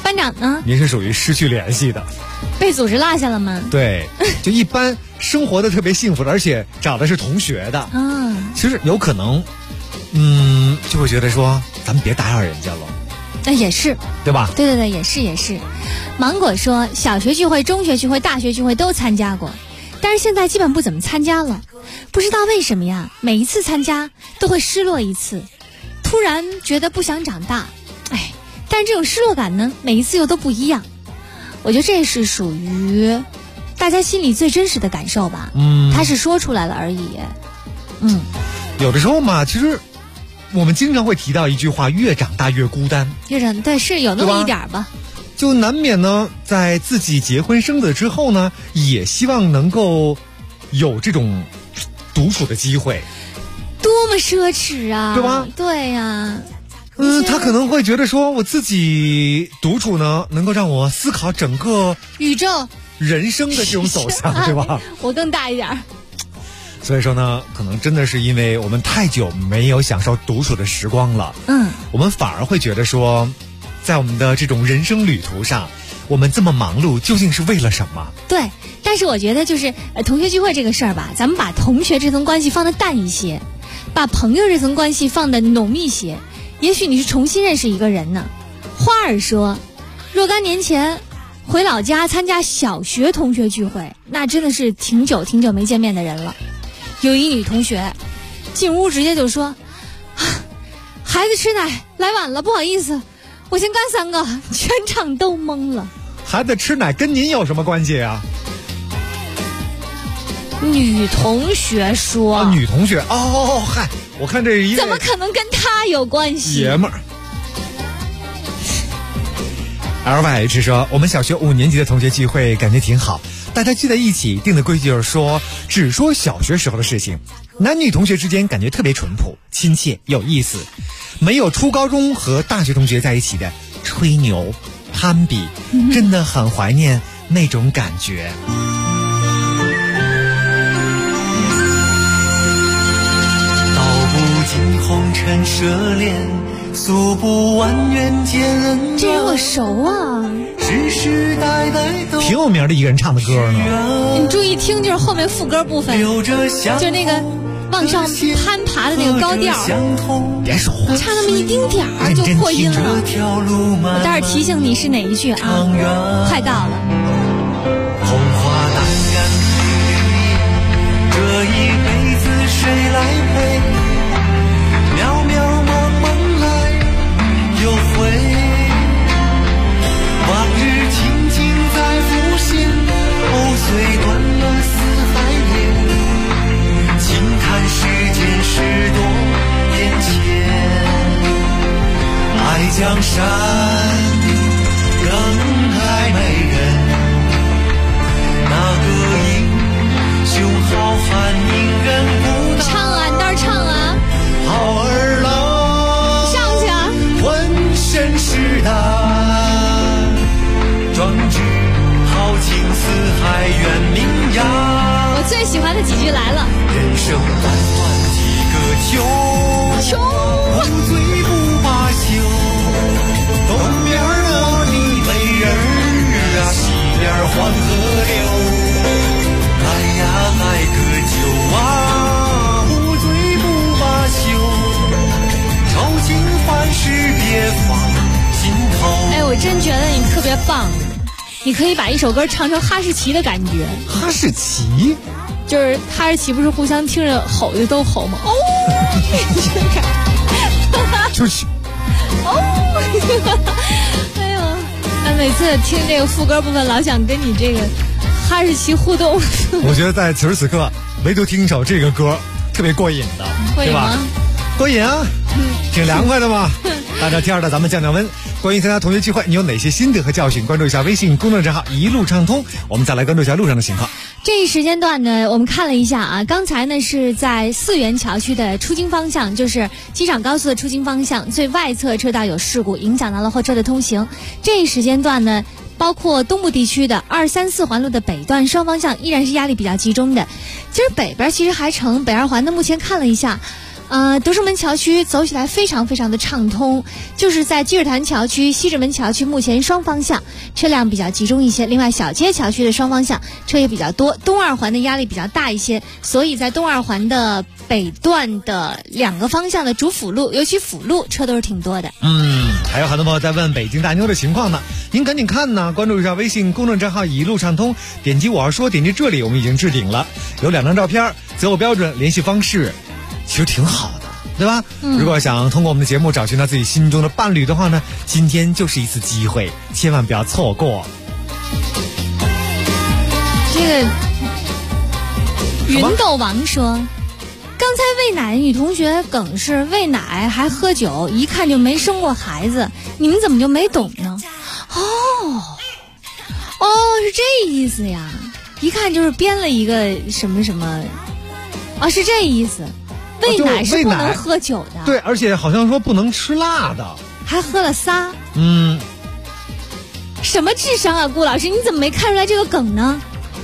班长呢？ 您是属于失去联系的， 被组织落下了吗？ 对，就一般生活的特别幸福的，而且找的是同学的，其实有可能，就会觉得说咱们别打扰人家了。 那也是， 对吧？ 对，也是。芒果说，小学聚会、中学聚会、大学聚会都参加过，但是现在基本不怎么参加了。不知道为什么呀，每一次参加都会失落一次，突然觉得不想长大。但这种失落感呢，每一次又都不一样。我觉得这是属于大家心里最真实的感受吧。他是说出来了而已。 有的时候嘛，其实我们经常会提到一句话，越长大越孤单。 对，是有那么一点吧。 就难免呢，在自己结婚生子之后呢，也希望能够有这种独处的机会。 多么奢侈啊， 对吧？ 对呀。 他可能会觉得说，我自己独处呢，能够让我思考整个宇宙、 人生的这种走向，对吧？ 我更大一点。 所以说呢，可能真的是因为我们太久没有享受独处的时光了，我们反而会觉得说，在我们的这种人生旅途上，我们这么忙碌究竟是为了什么？ 对，但是我觉得就是同学聚会这个事儿吧，咱们把同学这层关系放得淡一些，把朋友这层关系放得浓一些，也许你是重新认识一个人呢。花儿说，若干年前回老家参加小学同学聚会，那真的是挺久没见面的人了。有一女同学进屋直接就说，孩子吃奶来晚了，不好意思，我先干3个。全场都懵了。 孩子吃奶跟您有什么关系啊？ 女同学说。 女同学嗨，我看这一怎么可能跟他有关系？ 爷们儿。LYH 说，我们小学5年级的同学聚会感觉挺好，大家聚在一起，定的规矩就是说只说小学时候的事情，男女同学之间感觉特别淳朴、亲切、有意思，没有初高中和大学同学在一起的吹牛、攀比，真的很怀念那种感觉。 道不尽红尘奢恋，诉不完缘见恩。 这人我熟啊， 世世代代都挺有名的一个人唱的歌呢。你注意听，就是后面副歌部分，就是那个往上攀爬的那个高调， 别说话， 差那么一丁点儿就破音了。我待会儿提醒你是哪一句啊，快到了。 红花淡然绿叶，这一辈子谁来陪？渺渺茫茫来又回，往日情景再浮现，碎断了四海连，轻叹世间事多变迁，爱江山更爱美人，那个英雄好汉宁人不唱啊，你倒是唱啊， 好儿郎上去啊， 浑身是胆，壮志豪情四海远名扬。 我最喜欢的几句来了。 人生短短几个秋，不醉不罢休。东边那里美人儿啊，西边黄河流。来呀来个酒啊，不醉不罢休。愁情烦事别放心头。 我真觉得你特别棒，你可以把一首歌唱成哈士奇的感觉。 哈士奇就是哈士奇不是互相听着吼就都吼吗？ 就是哎呦，每次听这个副歌部分老想跟你这个哈士奇互动。 我觉得在此时此刻唯独听一首这个歌特别过瘾的，对吧？过瘾啊，挺凉快的嘛。大家天儿的，咱们降降温。关于参加同学聚会，你有哪些心得和教训？关注一下微信公众账号一路畅通。我们再来关注一下路上的情况。 这一时间段呢，我们看了一下啊，刚才呢是在四元桥区的出京方向，就是机场高速的出京方向最外侧车道有事故，影响到了货车的通行。这一时间段呢，包括东部地区的2、3、4环路的北段双方向依然是压力比较集中的。今儿北边其实还成北2环的，目前看了一下， 德胜门桥区走起来非常非常的畅通，就是在积水潭桥区、西直门桥区目前双方向车辆比较集中一些，另外小街桥区的双方向车也比较多，东二环的压力比较大一些，所以在东二环的北段的2个方向的主辅路，尤其辅路车都是挺多的。 还有很多朋友在问北京大妞的情况呢，您赶紧看呢，关注一下微信公众账号一路畅通，点击我要说，点击这里，我们已经置顶了，有2张照片，择偶标准、联系方式，其实挺好的，对吧？如果想通过我们的节目找寻到自己心中的伴侣的话呢，今天就是一次机会，千万不要错过。 这个云豆王说，刚才喂奶女同学梗是喂奶还喝酒，一看就没生过孩子，你们怎么就没懂呢？是这意思呀，一看就是编了一个什么什么，是这意思。喂奶是不能喝酒的， 对，而且好像说不能吃辣的， 还喝了仨。什么智商啊，顾老师，你怎么没看出来这个梗呢？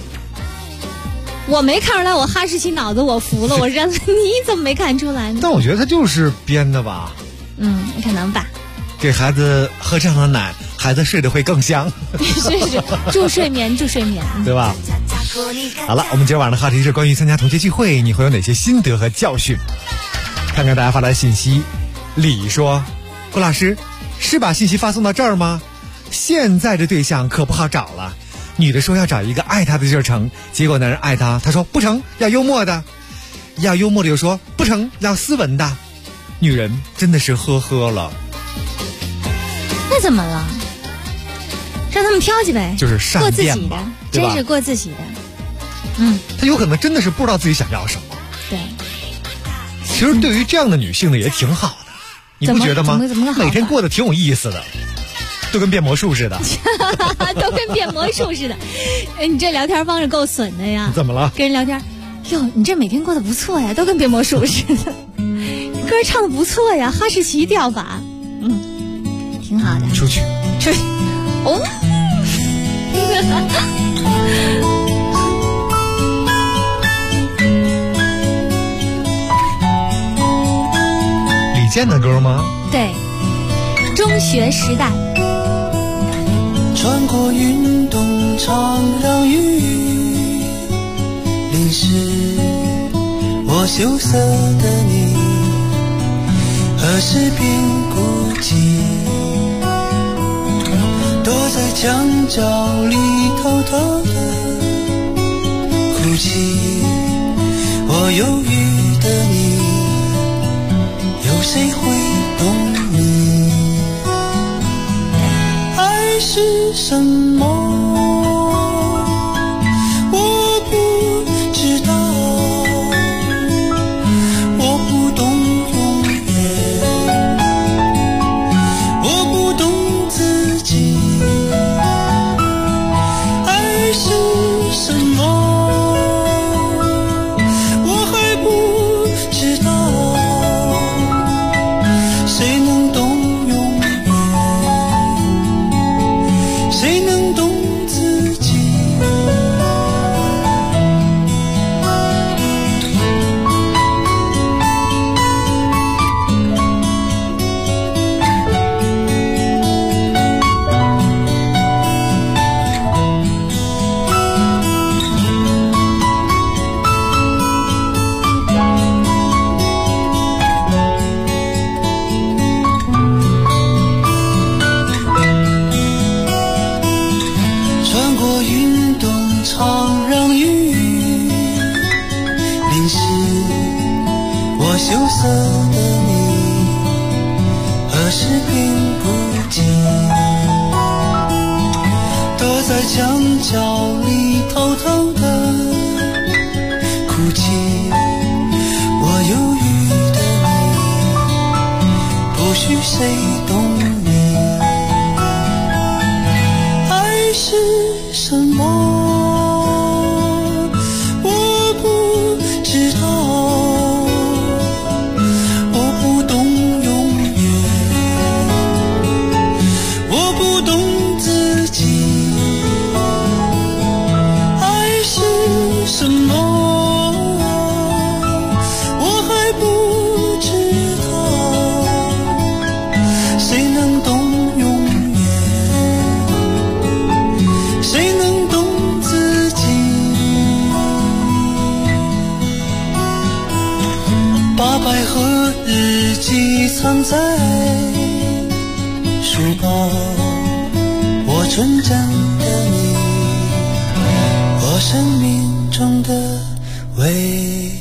我没看出来，我哈士奇脑子我服了，我认了，你怎么没看出来呢？ 但我觉得他就是编的吧。 可能吧。 给孩子喝这样的奶，孩子睡得会更香。 是助睡眠， 对吧？好了，我们今晚的话题是关于参加同学聚会，你会有哪些心得和教训？看看大家发来的信息。李说，郭老师是把信息发送到这儿吗？现在这对象可不好找了，女的说要找一个爱她的就成，结果男人爱她，他说不成，要幽默的，要幽默的又说不成，要斯文的，女人真的是呵呵了。 那怎么了？让他们挑去呗， 就是善变吧， 真是过自己的。 他有可能真的是不知道自己想要什么。 对， 其实对于这样的女性呢，也挺好的，你不觉得吗？每天过得挺有意思的，都跟变魔术似的。 都跟变魔术似的。你这聊天方式够损的呀！ 怎么了？ 跟人聊天，哟，你这每天过得不错呀，都跟变魔术似的。歌唱的不错呀，哈士奇调法，挺好的。 出去。 哦。 李健的歌吗？ 对，中学时代。 穿过云动长让雨淋湿我羞涩的你，何时变孤寂？躲在墙角里偷偷的哭泣，我犹豫的你，有谁会懂你？爱是什么？我不知道，我不懂永远，我不懂自己。爱是什么？我还不知道，谁能懂永远？谁能懂自己？穿过云动长让雨淋湿我羞涩的你，何时变孤寂？躲在墙角里偷偷的哭泣，我犹豫的你，不许谁懂你。爱是什么？我不知道，我不懂永远，我不懂自己。爱是什么？我还不藏在书包，我纯真的你，我生命中的唯一。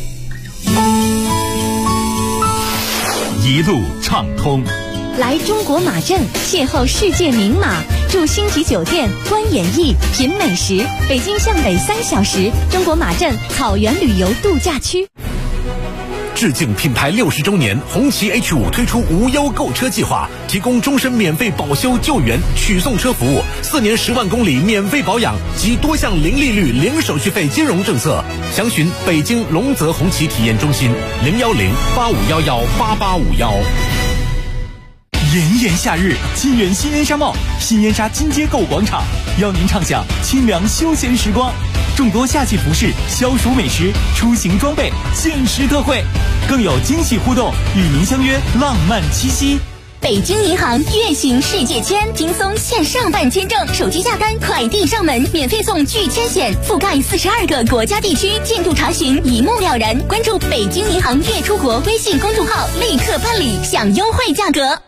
一路畅通。 来中国马镇邂逅世界名马，住星级酒店，观演艺，品美食。北京向北3小时，中国马镇草原旅游度假区。 致敬品牌60周年，红旗 H5 推出无忧购车计划，提供终身免费保修救援、取送车服务，4年10万公里免费保养及多项零利率、零手续费金融政策。详询北京龙泽红旗体验中心010-8511-8851。 炎炎夏日，金源新烟纱帽、新烟纱金街购物广场邀您畅享清凉休闲时光，众多夏季服饰、消暑美食、出行装备限时特惠，更有惊喜互动，与您相约浪漫七夕。 北京银行月行世界签，轻松线上办签证，手机下单，快递上门，免费送拒签险，覆盖42个国家地区，进度查询一目了然。关注北京银行月出国微信公众号，立刻办理，享优惠价格。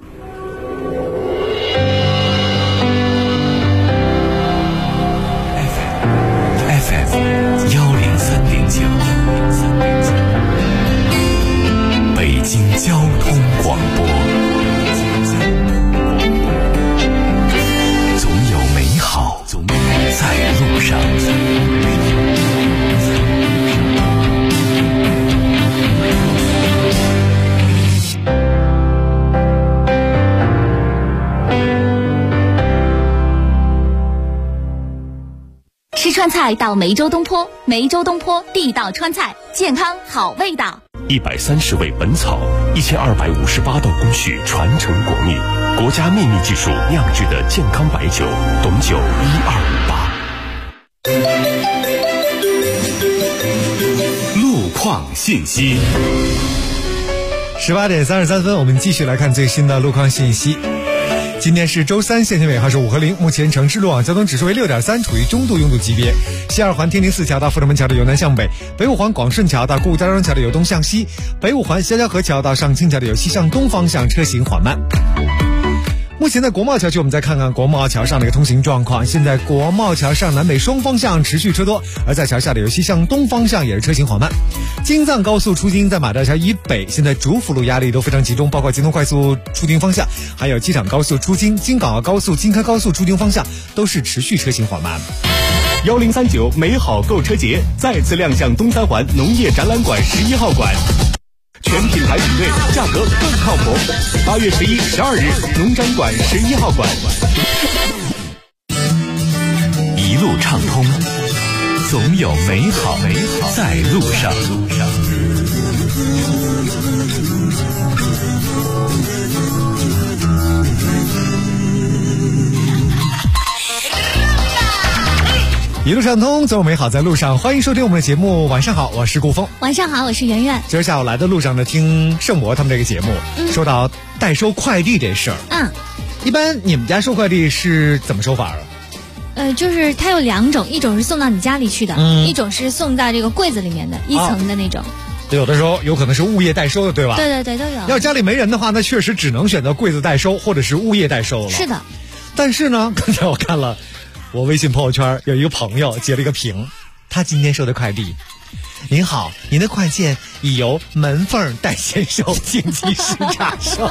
103.9，北京交通广播。总有美好在路上。 吃川菜到梅州东坡，梅州东坡地道川菜，健康好味道。 130味本草，1258道工序传承国秘，国家秘密技术酿制的健康白酒，董酒1258。 路况信息。 18点33分，我们继续来看最新的路况信息。今天是周三，县城尾号是5和0，目前城市路网交通指数为6.3，处于中度拥堵级别。西二环天宁寺桥到阜成门桥的由南向北，北五环广顺桥到顾家庄桥的由东向西，北五环潇潇河桥到上清桥的由西向东方向车行缓慢。目前在国贸桥区，我们再看看国贸桥上的一个通行状况。现在国贸桥上南北双方向持续车多，而在桥下的由西向东方向也是车行缓慢。京藏高速出京在马大桥以北，现在主辅路压力都非常集中，包括京东快速出京方向，还有机场高速出京、京港澳高速、京开高速出京方向都是持续车行缓慢。 1039美好购车节再次亮相东三环农业展览馆11号馆。全品牌品类，价格更靠谱。8月11、12日，农展馆11号馆。 一路畅通，总有美好在路上。 一路畅通，总有美好在路上。欢迎收听我们的节目。晚上好，我是顾峰。 晚上好，我是圆圆。 今儿下午来的路上呢，听盛博他们这个节目，说到代收快递这事儿。一般你们家收快递是怎么收法啊？ 就是它有2种，一种是送到你家里去的，一种是送到这个柜子里面的1层的那种。 有的时候有可能是物业代收的，对吧？ 对对对，都有。 要家里没人的话，那确实只能选择柜子代收或者是物业代收了。 是的。 但是呢，刚才我看了我微信朋友圈，有一个朋友截了一个屏，他今天收的快递。您好，您的快件已由门缝代签收，请及时查收。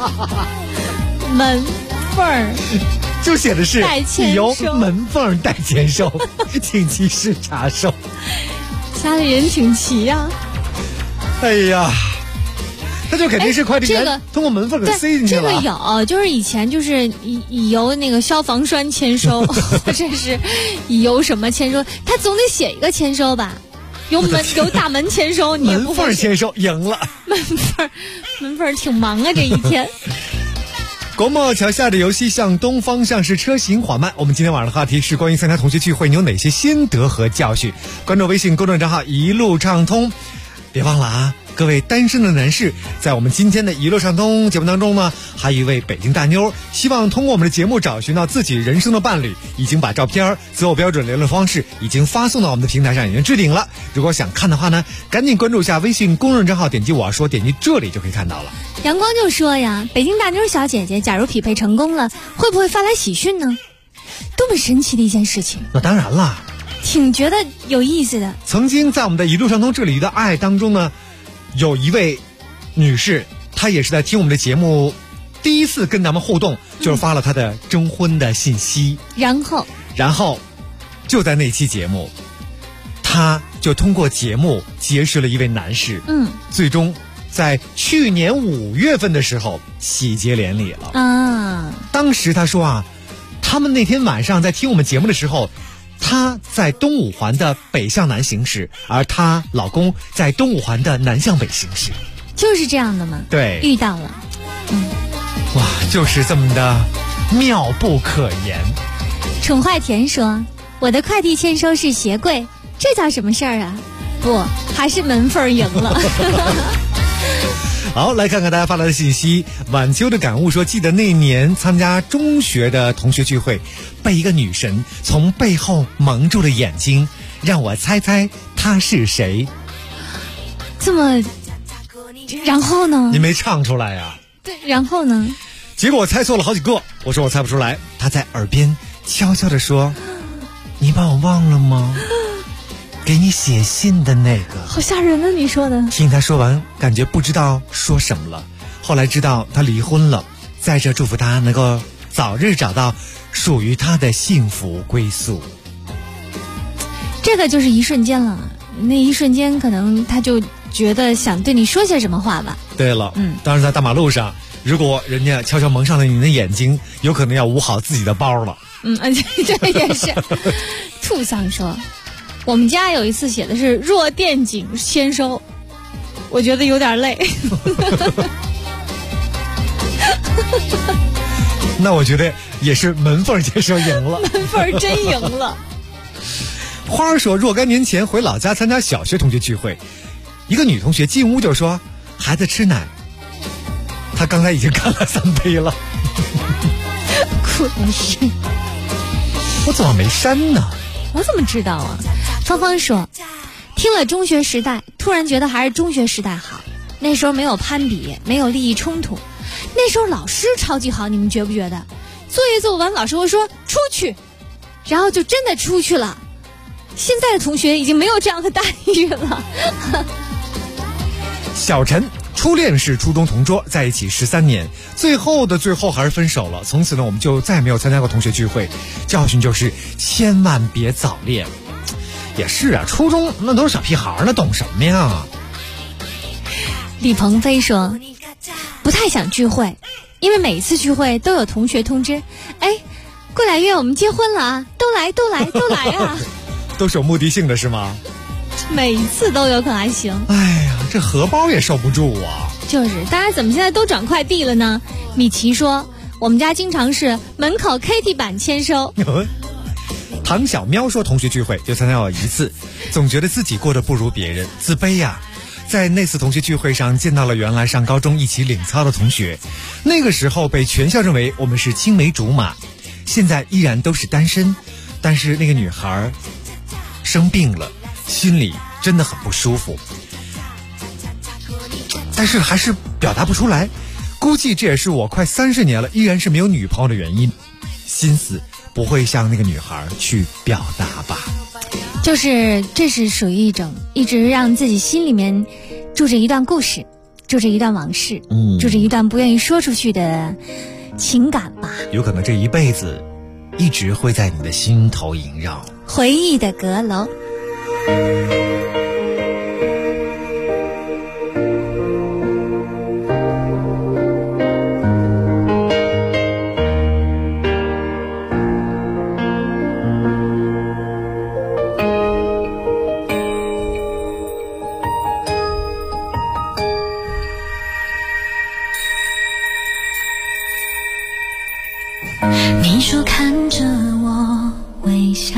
门缝就写的是已由门缝代签收，请及时查收。 家里人挺齐呀。 哎呀，那就肯定是快递员通过门缝给塞进去了。 这个有，就是以前就是已由那个消防栓签收，或者是已由什么签收，他总得写一个签收吧？有大门签收，你也不会。 门缝签收赢了。 门缝挺忙啊，这一天。 国贸桥下的由西向东方向是车行缓慢。我们今天晚上的话题是关于参加同学聚会，你有哪些心得和教训？关注微信公众账号一路畅通。别忘了啊， 各位单身的男士，在我们今天的一路上通节目当中呢，还有一位北京大妞，希望通过我们的节目找寻到自己人生的伴侣，已经把照片、择偶标准、联络方式已经发送到我们的平台上，已经置顶了。如果想看的话呢，赶紧关注一下微信公众账号，点击我要说，点击这里就可以看到了。 阳光就说呀，北京大妞小姐姐，假如匹配成功了，会不会发来喜讯呢？多么神奇的一件事情！ 那当然啦， 挺觉得有意思的。 曾经在我们的一路上通这里的爱当中呢，有一位女士，她也是在听我们的节目，第一次跟咱们互动，就是发了她的征婚的信息。然后就在那期节目，她就通过节目结识了一位男士。最终在去年5月份的时候喜结连理了啊！当时她说啊，他们那天晚上在听我们节目的时候，她在东五环的北向南行驶，而她老公在东五环的南向北行驶。 就是这样的吗？ 对， 遇到了。 哇，就是这么的妙不可言。 宠坏甜说，我的快递签收是鞋柜，这叫什么事儿啊？不，还是门缝赢了。 好，来看看大家发来的信息。晚秋的感悟说，记得那年参加中学的同学聚会，被一个女神从背后蒙住了眼睛，让我猜猜她是谁。 这么，然后呢？ 你没唱出来呀？ 对，然后呢？ 结果我猜错了好几个，我说我猜不出来，她在耳边悄悄地说，你把我忘了吗？给你写信的那个。 好吓人啊，你说的。 听他说完，感觉不知道说什么了。后来知道他离婚了，在这祝福他能够早日找到属于他的幸福归宿。 这个就是一瞬间了，那一瞬间可能他就觉得想对你说些什么话吧。 对了，当然在大马路上，如果人家悄悄蒙上了你的眼睛，有可能要捂好自己的包了。 这也是。兔桑说，我们家有一次写的是弱电警签收，我觉得有点累。 那我觉得也是门缝签收赢了。 门缝真赢了。 花儿说，若干年前回老家参加小学同学聚会，一个女同学进屋就说，孩子吃奶，她刚才已经干了3杯了。 可是我怎么没删呢？ 我怎么知道啊？芳芳说，听了中学时代，突然觉得还是中学时代好。那时候没有攀比，没有利益冲突，那时候老师超级好，你们觉不觉得？作业做完，老师会说出去，然后就真的出去了。现在的同学已经没有这样的待遇了。 小陈，初恋是初中同桌，在一起13年，最后的最后还是分手了。从此呢，我们就再也没有参加过同学聚会。教训就是千万别早恋。也是啊，初中那都是小屁孩呢，懂什么呀？ 李鹏飞说，不太想聚会，因为每一次聚会都有同学通知，哎，过2月我们结婚了啊，都来啊。 都是有目的性的是吗？ 每一次都有可还行。 哎呀，这荷包也受不住啊。 就是，大家怎么现在都转快递了呢？米奇说，我们家经常是门口 KT 板签收。 唐小喵说，同学聚会就参加过1次，总觉得自己过得不如别人，自卑呀。在那次同学聚会上见到了原来上高中一起领操的同学，那个时候被全校认为我们是青梅竹马，现在依然都是单身，但是那个女孩生病了，心里真的很不舒服，但是还是表达不出来，估计这也是我快30年了依然是没有女朋友的原因，心思不会向那个女孩去表达吧。 就是这是属于一种一直让自己心里面住着一段故事，住着一段往事，住着一段不愿意说出去的情感吧。 有可能这一辈子一直会在你的心头萦绕。 回忆的阁楼。 你说看着我微笑，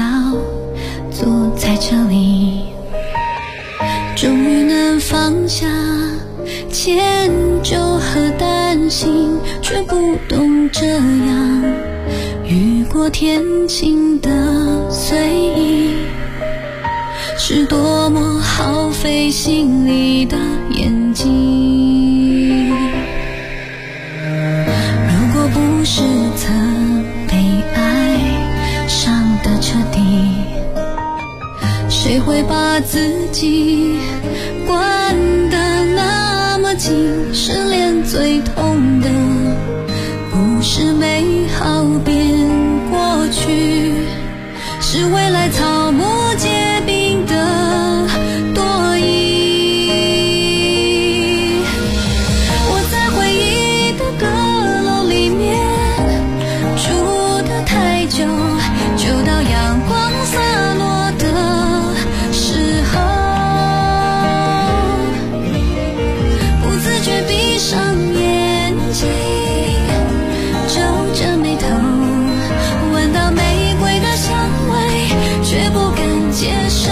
坐在这里，终于能放下迁就和担心，却不懂这样雨过天晴的随意，是多么耗费心力的演技。如果不是曾被爱伤得彻底，谁会把自己关得那么紧？失恋最痛的不是美好变过去，是未来草木皆兵的多疑。我在回忆的阁楼里面住得太久，就到阳光洒落的时候，不自觉闭上眼睛，皱着眉头，闻到玫瑰的香味，却不敢接受。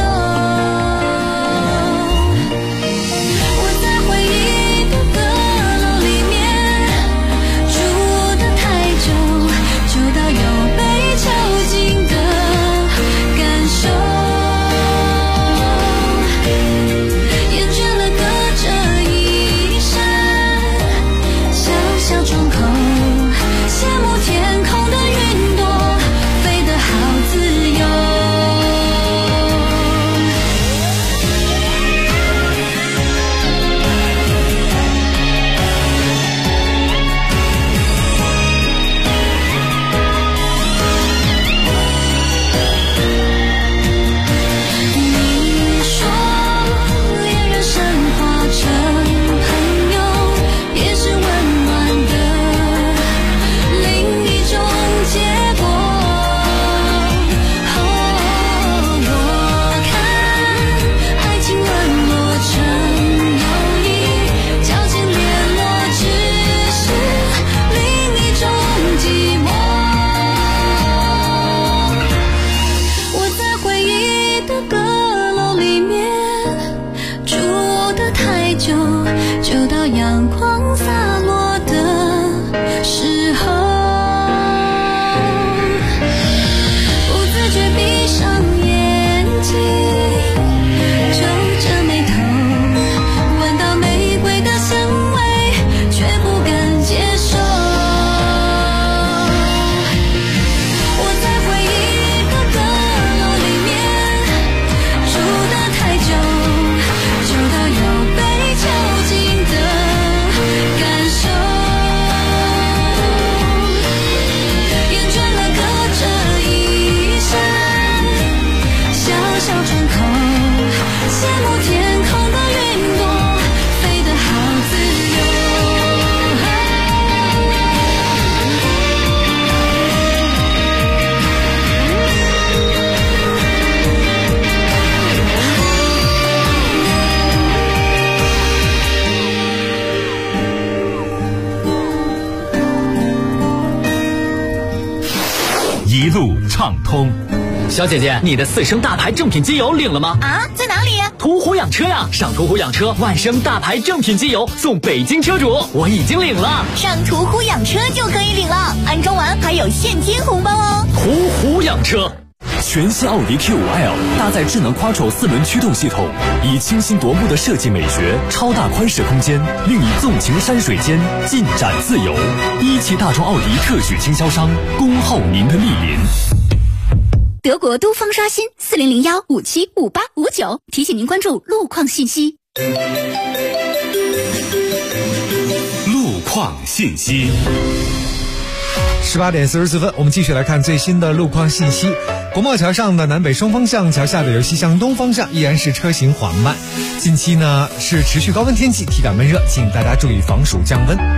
我在回忆的阁楼里面住得太久，就到有被囚禁的感受，厌倦了隔着一扇小小窗口，羡慕天空的云朵飞得好自由。你说恋人升华成朋友，也是温暖的另一种结果。我看爱情沦落成友谊，交情联络只是另一种寂寞。我在回忆的阁楼里面住得太久，就到阳光洒落的时候，不自觉闭上眼睛，皱着眉头，闻到玫瑰的香味，却不敢接受。我在回忆的阁楼里面住得太久，就到有被囚禁的感受，厌倦了隔着一扇小小窗口，羡慕天空的云朵飞得好自由。 一路畅通。 小姐姐，你的4升大牌正品机油领了吗？ 啊，在哪里？ 途虎养车呀！上途虎养车万升大牌正品机油送北京车主，我已经领了。 上途虎养车就可以领了，安装完还有现金红包哦。 途虎养车。 全新奥迪 Q5L 搭载智能 Quattro 4轮驱动系统，以清新夺目的设计美学、超大宽适空间，令你纵情山水间，尽展自由。一汽大众奥迪特许经销商，恭候您的莅临。 德国都方刷新4001575859，提醒您关注路况信息。 路况信息。 18点44分，我们继续来看最新的路况信息。国贸桥上的南北双方向，桥下的由西向东方向依然是车行缓慢。近期呢是持续高温天气，体感闷热，请大家注意防暑降温。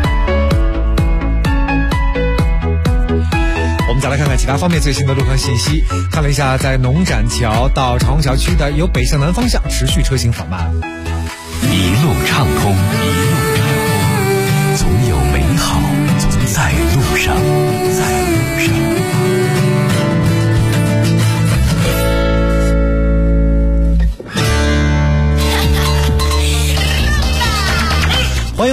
我们再来看看其他方面最新的路况信息。看了一下，在农展桥到长虹桥区的由北向南方向持续车行缓慢。 一路畅通，总有美好在路上，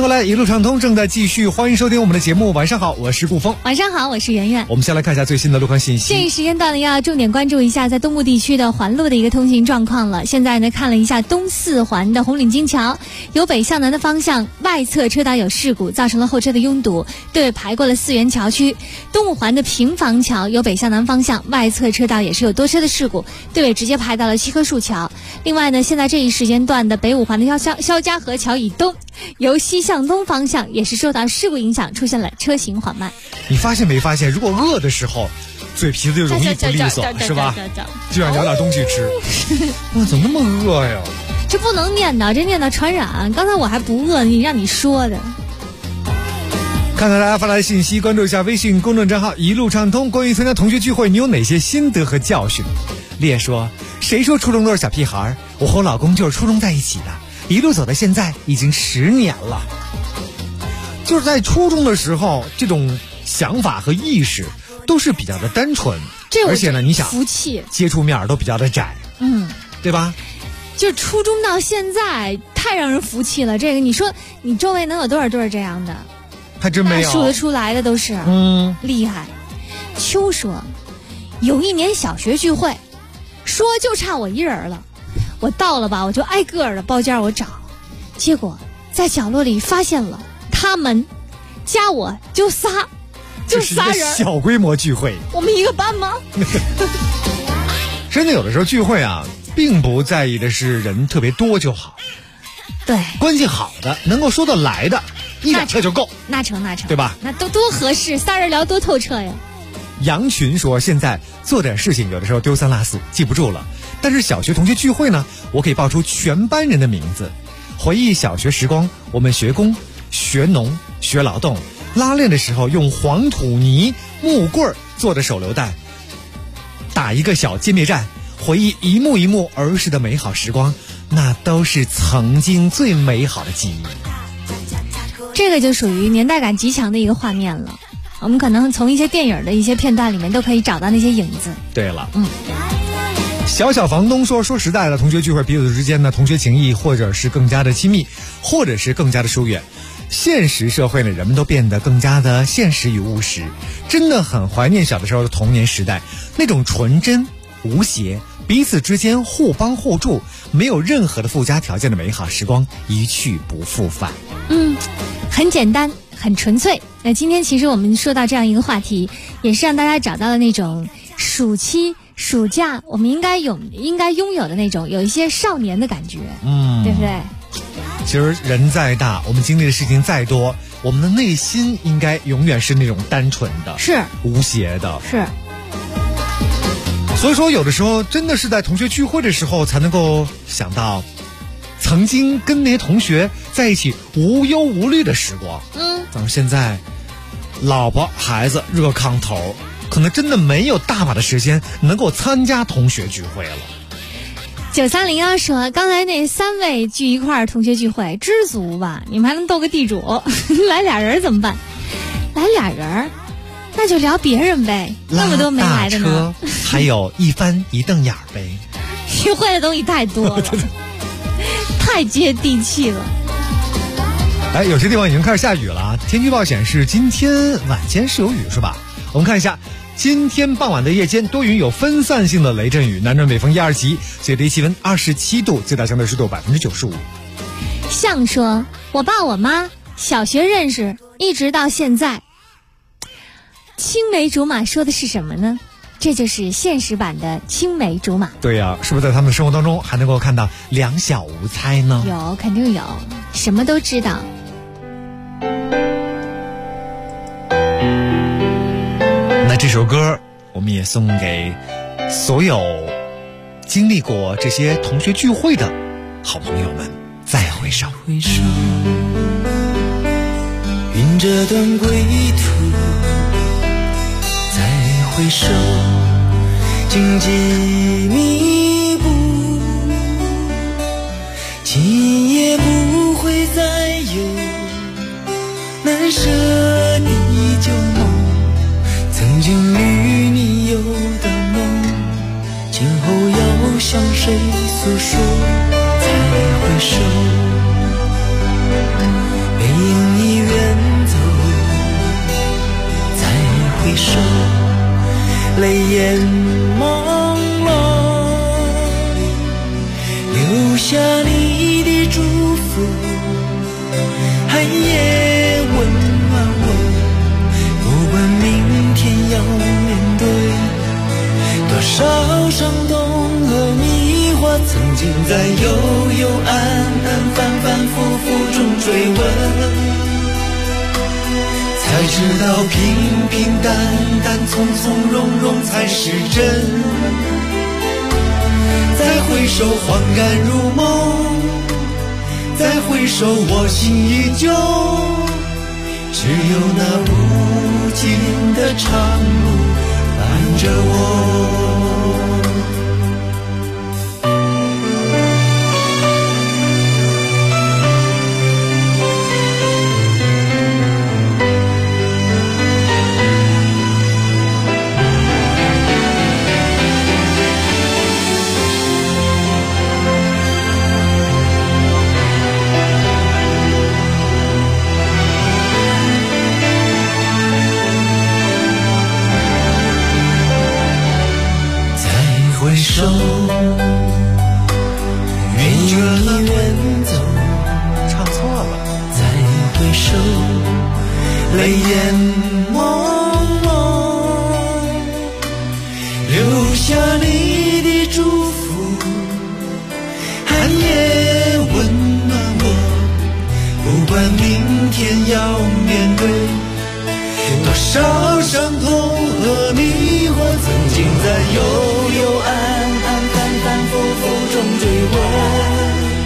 回来，一路畅通正在继续，欢迎收听我们的节目。晚上好，我是顾峰。 晚上好，我是圆圆。 我们先来看一下最新的路况信息。 这一时间段呢，要重点关注一下在东部地区的环路的一个通行状况了。现在呢，看了一下东四环的红领巾桥，由北向南的方向外侧车道有事故，造成了后车的拥堵，队尾排过了四元桥区。东五环的平房桥由北向南方向外侧车道也是有多车的事故，队尾直接排到了七棵树桥。另外呢，现在这一时间段的北五环的肖家河桥以东，由西向东方向也是受到事故影响，出现了车行缓慢。 你发现没发现，如果饿的时候嘴皮子就容易不利索，是吧？就想咬点东西吃。哇，怎么那么饿呀？ 这不能念叨，这念叨传染。刚才我还不饿，让你说的。 看看大家发来的信息，关注一下微信公众账号一路畅通。关于参加同学聚会，你有哪些心得和教训？烈说，谁说初中都是小屁孩？我和我老公就是初中在一起的，一路走到现在已经10年了。就是在初中的时候，这种想法和意识都是比较的单纯，而且呢，你想， 服气， 接触面都比较的窄，对吧？ 就初中到现在，太让人服气了。这个，你说你周围能有多少对这样的？ 还真没有， 数得出来的都是，厉害。秋说，有一年小学聚会，说就差我一人了，我到了吧，我就挨个的包间我找，结果在角落里发现了他们加我就仨人， 小规模聚会。 我们一个班吗？ 真的有的时候聚会啊，并不在意的是人特别多就好， 对， 关系好的能够说得来的一两个就够， 那成， 对吧？ 那都多合适，3人聊多透彻呀。 杨群说，现在做点事情有的时候丢三落四记不住了，但是小学同学聚会呢，我可以报出全班人的名字，回忆小学时光，我们学工学农学劳动，拉练的时候用黄土泥木棍做的手榴弹，打一个小歼灭战，回忆一幕一幕儿时的美好时光，那都是曾经最美好的记忆。 这个就属于年代感极强的一个画面了，我们可能从一些电影的一些片段里面都可以找到那些影子。 对了，小房东说实在的，同学聚会彼此之间的同学情谊或者是更加的亲密，或者是更加的疏远。现实社会呢，人们都变得更加的现实与务实，真的很怀念小的时候的童年时代，那种纯真无邪，彼此之间互帮互助，没有任何的附加条件的美好时光一去不复返。 很简单，很纯粹。那今天其实我们说到这样一个话题，也是让大家找到了那种暑期暑假我们应该拥有的那种有一些少年的感觉，对不对？ 其实人再大，我们经历的事情再多，我们的内心应该永远是那种单纯的， 是无邪的， 是。 所以说有的时候真的是在同学聚会的时候才能够想到曾经跟那些同学在一起无忧无虑的时光。但是现在老婆孩子热炕头，可能真的没有大把的时间能够参加同学聚会了。 9301说，刚才那3位聚一块儿同学聚会知足吧，你们还能斗个地主来俩人怎么办？来俩人那就聊别人呗，那么多没来的呢， 还有一翻一瞪眼呗。 聚会的东西太多了太接地气了。 有些地方已经开始下雨了，天气预报显示今天晚间是有雨，是吧？我们看一下今天傍晚的夜间多云，有分散性的雷阵雨，南转北风1、2级，最低气温27度，最大相对湿度95%。 像说，我爸我妈小学认识，一直到现在。青梅竹马说的是什么呢？这就是现实版的青梅竹马。 对呀，是不是在他们的生活当中还能够看到两小无猜呢？ 有，肯定有，什么都知道。 那这首歌我们也送给所有经历过这些同学聚会的好朋友们，再回首， 云这段归途，再回首，荆棘密布，今夜不会再有难舍的旧梦，曾经与你有的梦，今后要向谁诉说？再回首，背影泪眼朦胧，留下你的祝福，寒夜温暖我。不管明天要面对多少伤痛和迷惑，曾经在幽幽暗暗、反反复复中追问。才知道平平淡淡、从从容容才是真。再回首，恍然如梦；再回首，我心依旧。只有那无尽的长路伴着我。回首，愿与你远走。唱错了。再回首，泪眼朦胧，留下你的祝福，寒夜温暖我。不管明天要面对多少伤痛和迷惑，曾经在幽幽暗暗、反反复复中追问。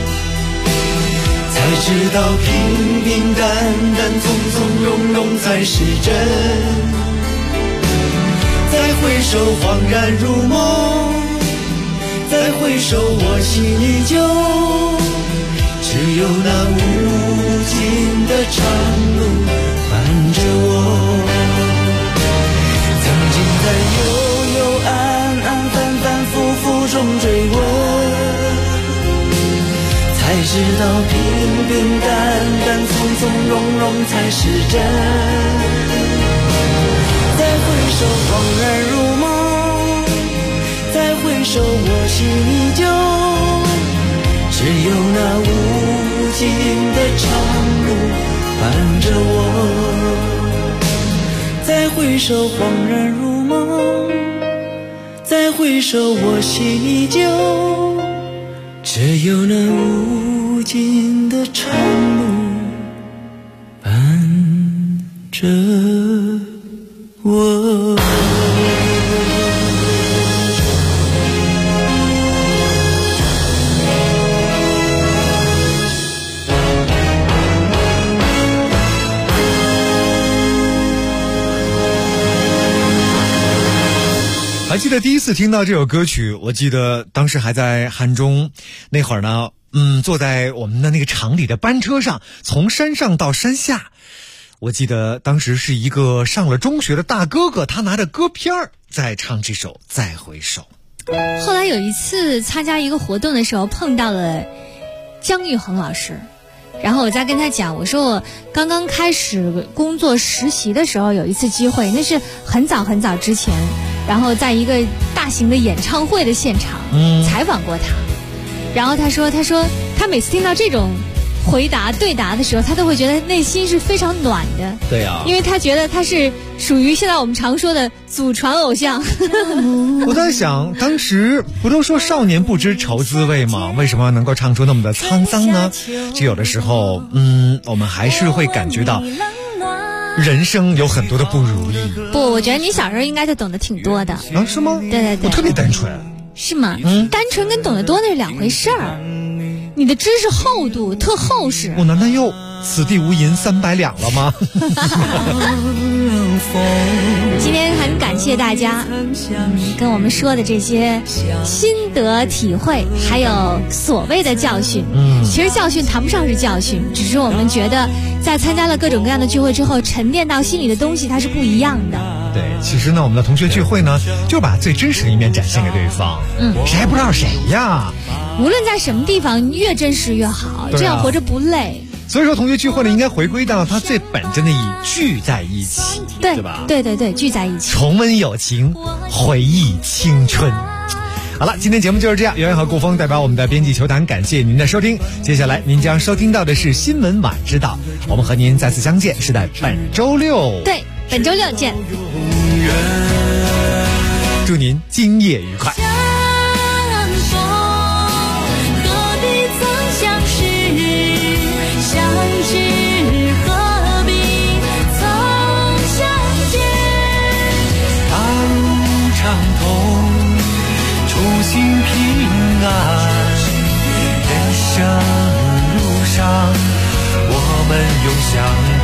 才知道平平淡淡、从从容容才是真。再回首，恍然如梦；再回首，我心依旧。只有那无尽的长路伴着我。曾经在幽幽暗暗、反反复复中追问，才知道平平淡淡、从从容容才是真。再回首，恍然如梦；再回首，我心依旧。只有那无尽的长路伴着我。再回首，恍然如梦；再回首，我心依旧。只有那无尽的长路伴着我。 还记得第一次听到这首歌曲，我记得当时还在汉中，那会儿呢，坐在我们的那个厂里的班车上，从山上到山下。我记得当时是一个上了中学的大哥哥，他拿着歌片在唱这首《再回首》。 后来有一次参加一个活动的时候，碰到了姜育恒老师，然后我在跟他讲，我说我刚刚开始工作实习的时候有一次机会，那是很早很早之前，然后在一个大型的演唱会的现场采访过他，然后他说他每次听到这种对答的时候，他都会觉得内心是非常暖的。 对啊， 因为他觉得他是属于现在我们常说的祖传偶像。 我在想，当时不都说少年不知愁滋味吗？为什么能够唱出那么的沧桑呢？就有的时候，我们还是会感觉到人生有很多的不如意。 不，我觉得你小时候应该就懂得挺多的。 啊，是吗？ 对对对， 我特别单纯。 是吗？单纯跟懂得多那是两回事儿。你的知识厚度特厚实。 我难道又此地无银300两了吗？ 今天很感谢大家跟我们说的这些心得体会，还有所谓的教训。其实教训谈不上是教训，只是我们觉得在参加了各种各样的聚会之后，沉淀到心里的东西它是不一样的。 对，其实呢，我们的同学聚会呢，就把最真实的一面展现给对方。谁还不知道谁呀？ 无论在什么地方，越真实越好，这样活着不累。 所以说同学聚会呢，应该回归到它最本真的聚在一起，对吧？ 对，聚在一起， 重温友情，回忆青春。好了，今天节目就是这样。圆圆和顾峰代表我们的编辑球坛，感谢您的收听。接下来您将收听到的是新闻晚知道，我们和您再次相见是在本周六。 对，本周六见。 祝您今夜愉快。 心平安，人生路上我们永相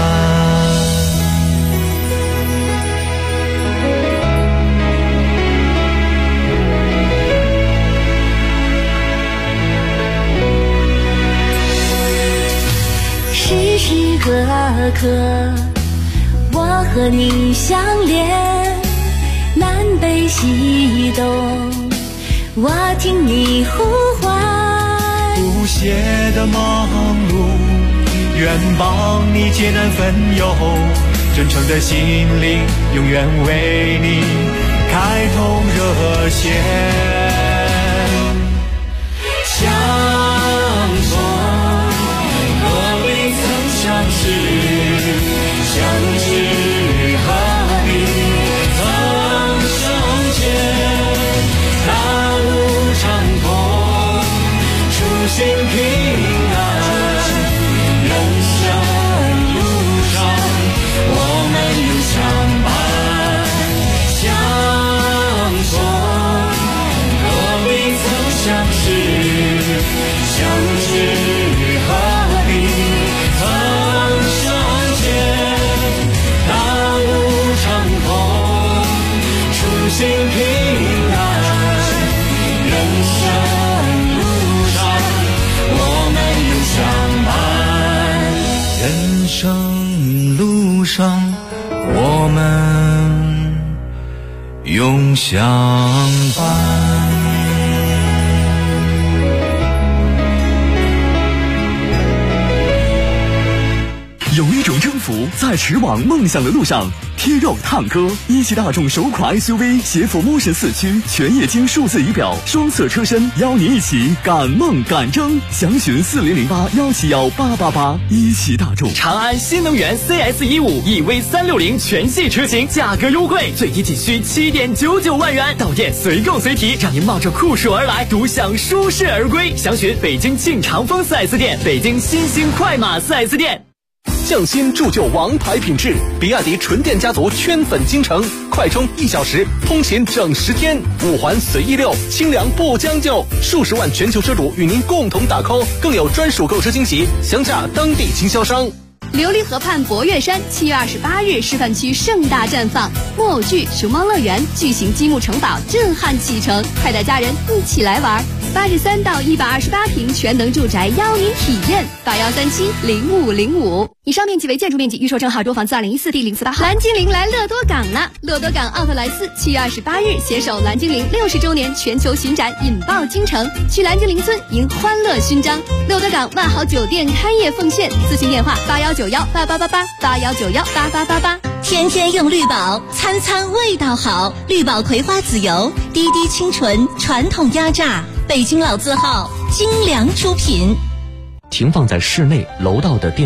伴。时时刻刻我和你相连，南北西东我听你呼唤， 不懈的忙碌，愿帮你艰难分忧，真诚的心灵，永远为你开通热线。相逢何必曾相识，相知何必曾相见。心平安，人生路上我们永相伴。相逢何必曾相识，相知何必曾相见。大路长空，初心平安，人生人生路上我们永相伴。 有一种征服在驰往梦想的路上。贴肉探歌，一汽大众首款 SUV 携辅 Motion 4驱全液晶数字仪表，双色车身，邀您一起赶梦赶征。详询4008171888。一汽大众。 长安新能源 CS15 EV 360全系车型价格优惠，最低仅需7.99万元，到店随购随提，让您冒着酷暑而来，独享舒适而归。详询北京庆长丰 4S 店、北京新兴快马 4S 店。 匠心铸就王牌品质，比亚迪纯电家族圈粉京城，快充1小时，通勤整10天，5环随意溜，清凉不将就，数十万全球车主与您共同打 call， 更有专属购车惊喜，详洽当地经销商。 琉璃河畔博岳山7月28日示范区盛大绽放，木偶剧、熊猫乐园、巨型积木城堡震撼启程，快带家人一起来玩。8至3到128平全能住宅邀您体验，81370505。以上面积为建筑面积，预售证号：中房子201第048号。蓝精灵来乐多港了！乐多港奥特莱斯7月28日携手蓝精灵60周年全球巡展，引爆京城，去蓝精灵村迎欢乐勋章。乐多港万豪酒店开业奉献，咨询电话8191888881918888。 天天用绿宝，餐餐味道好。绿宝葵花籽油，滴滴清纯，传统压榨，北京老字号精良出品。 停放在室内楼道的电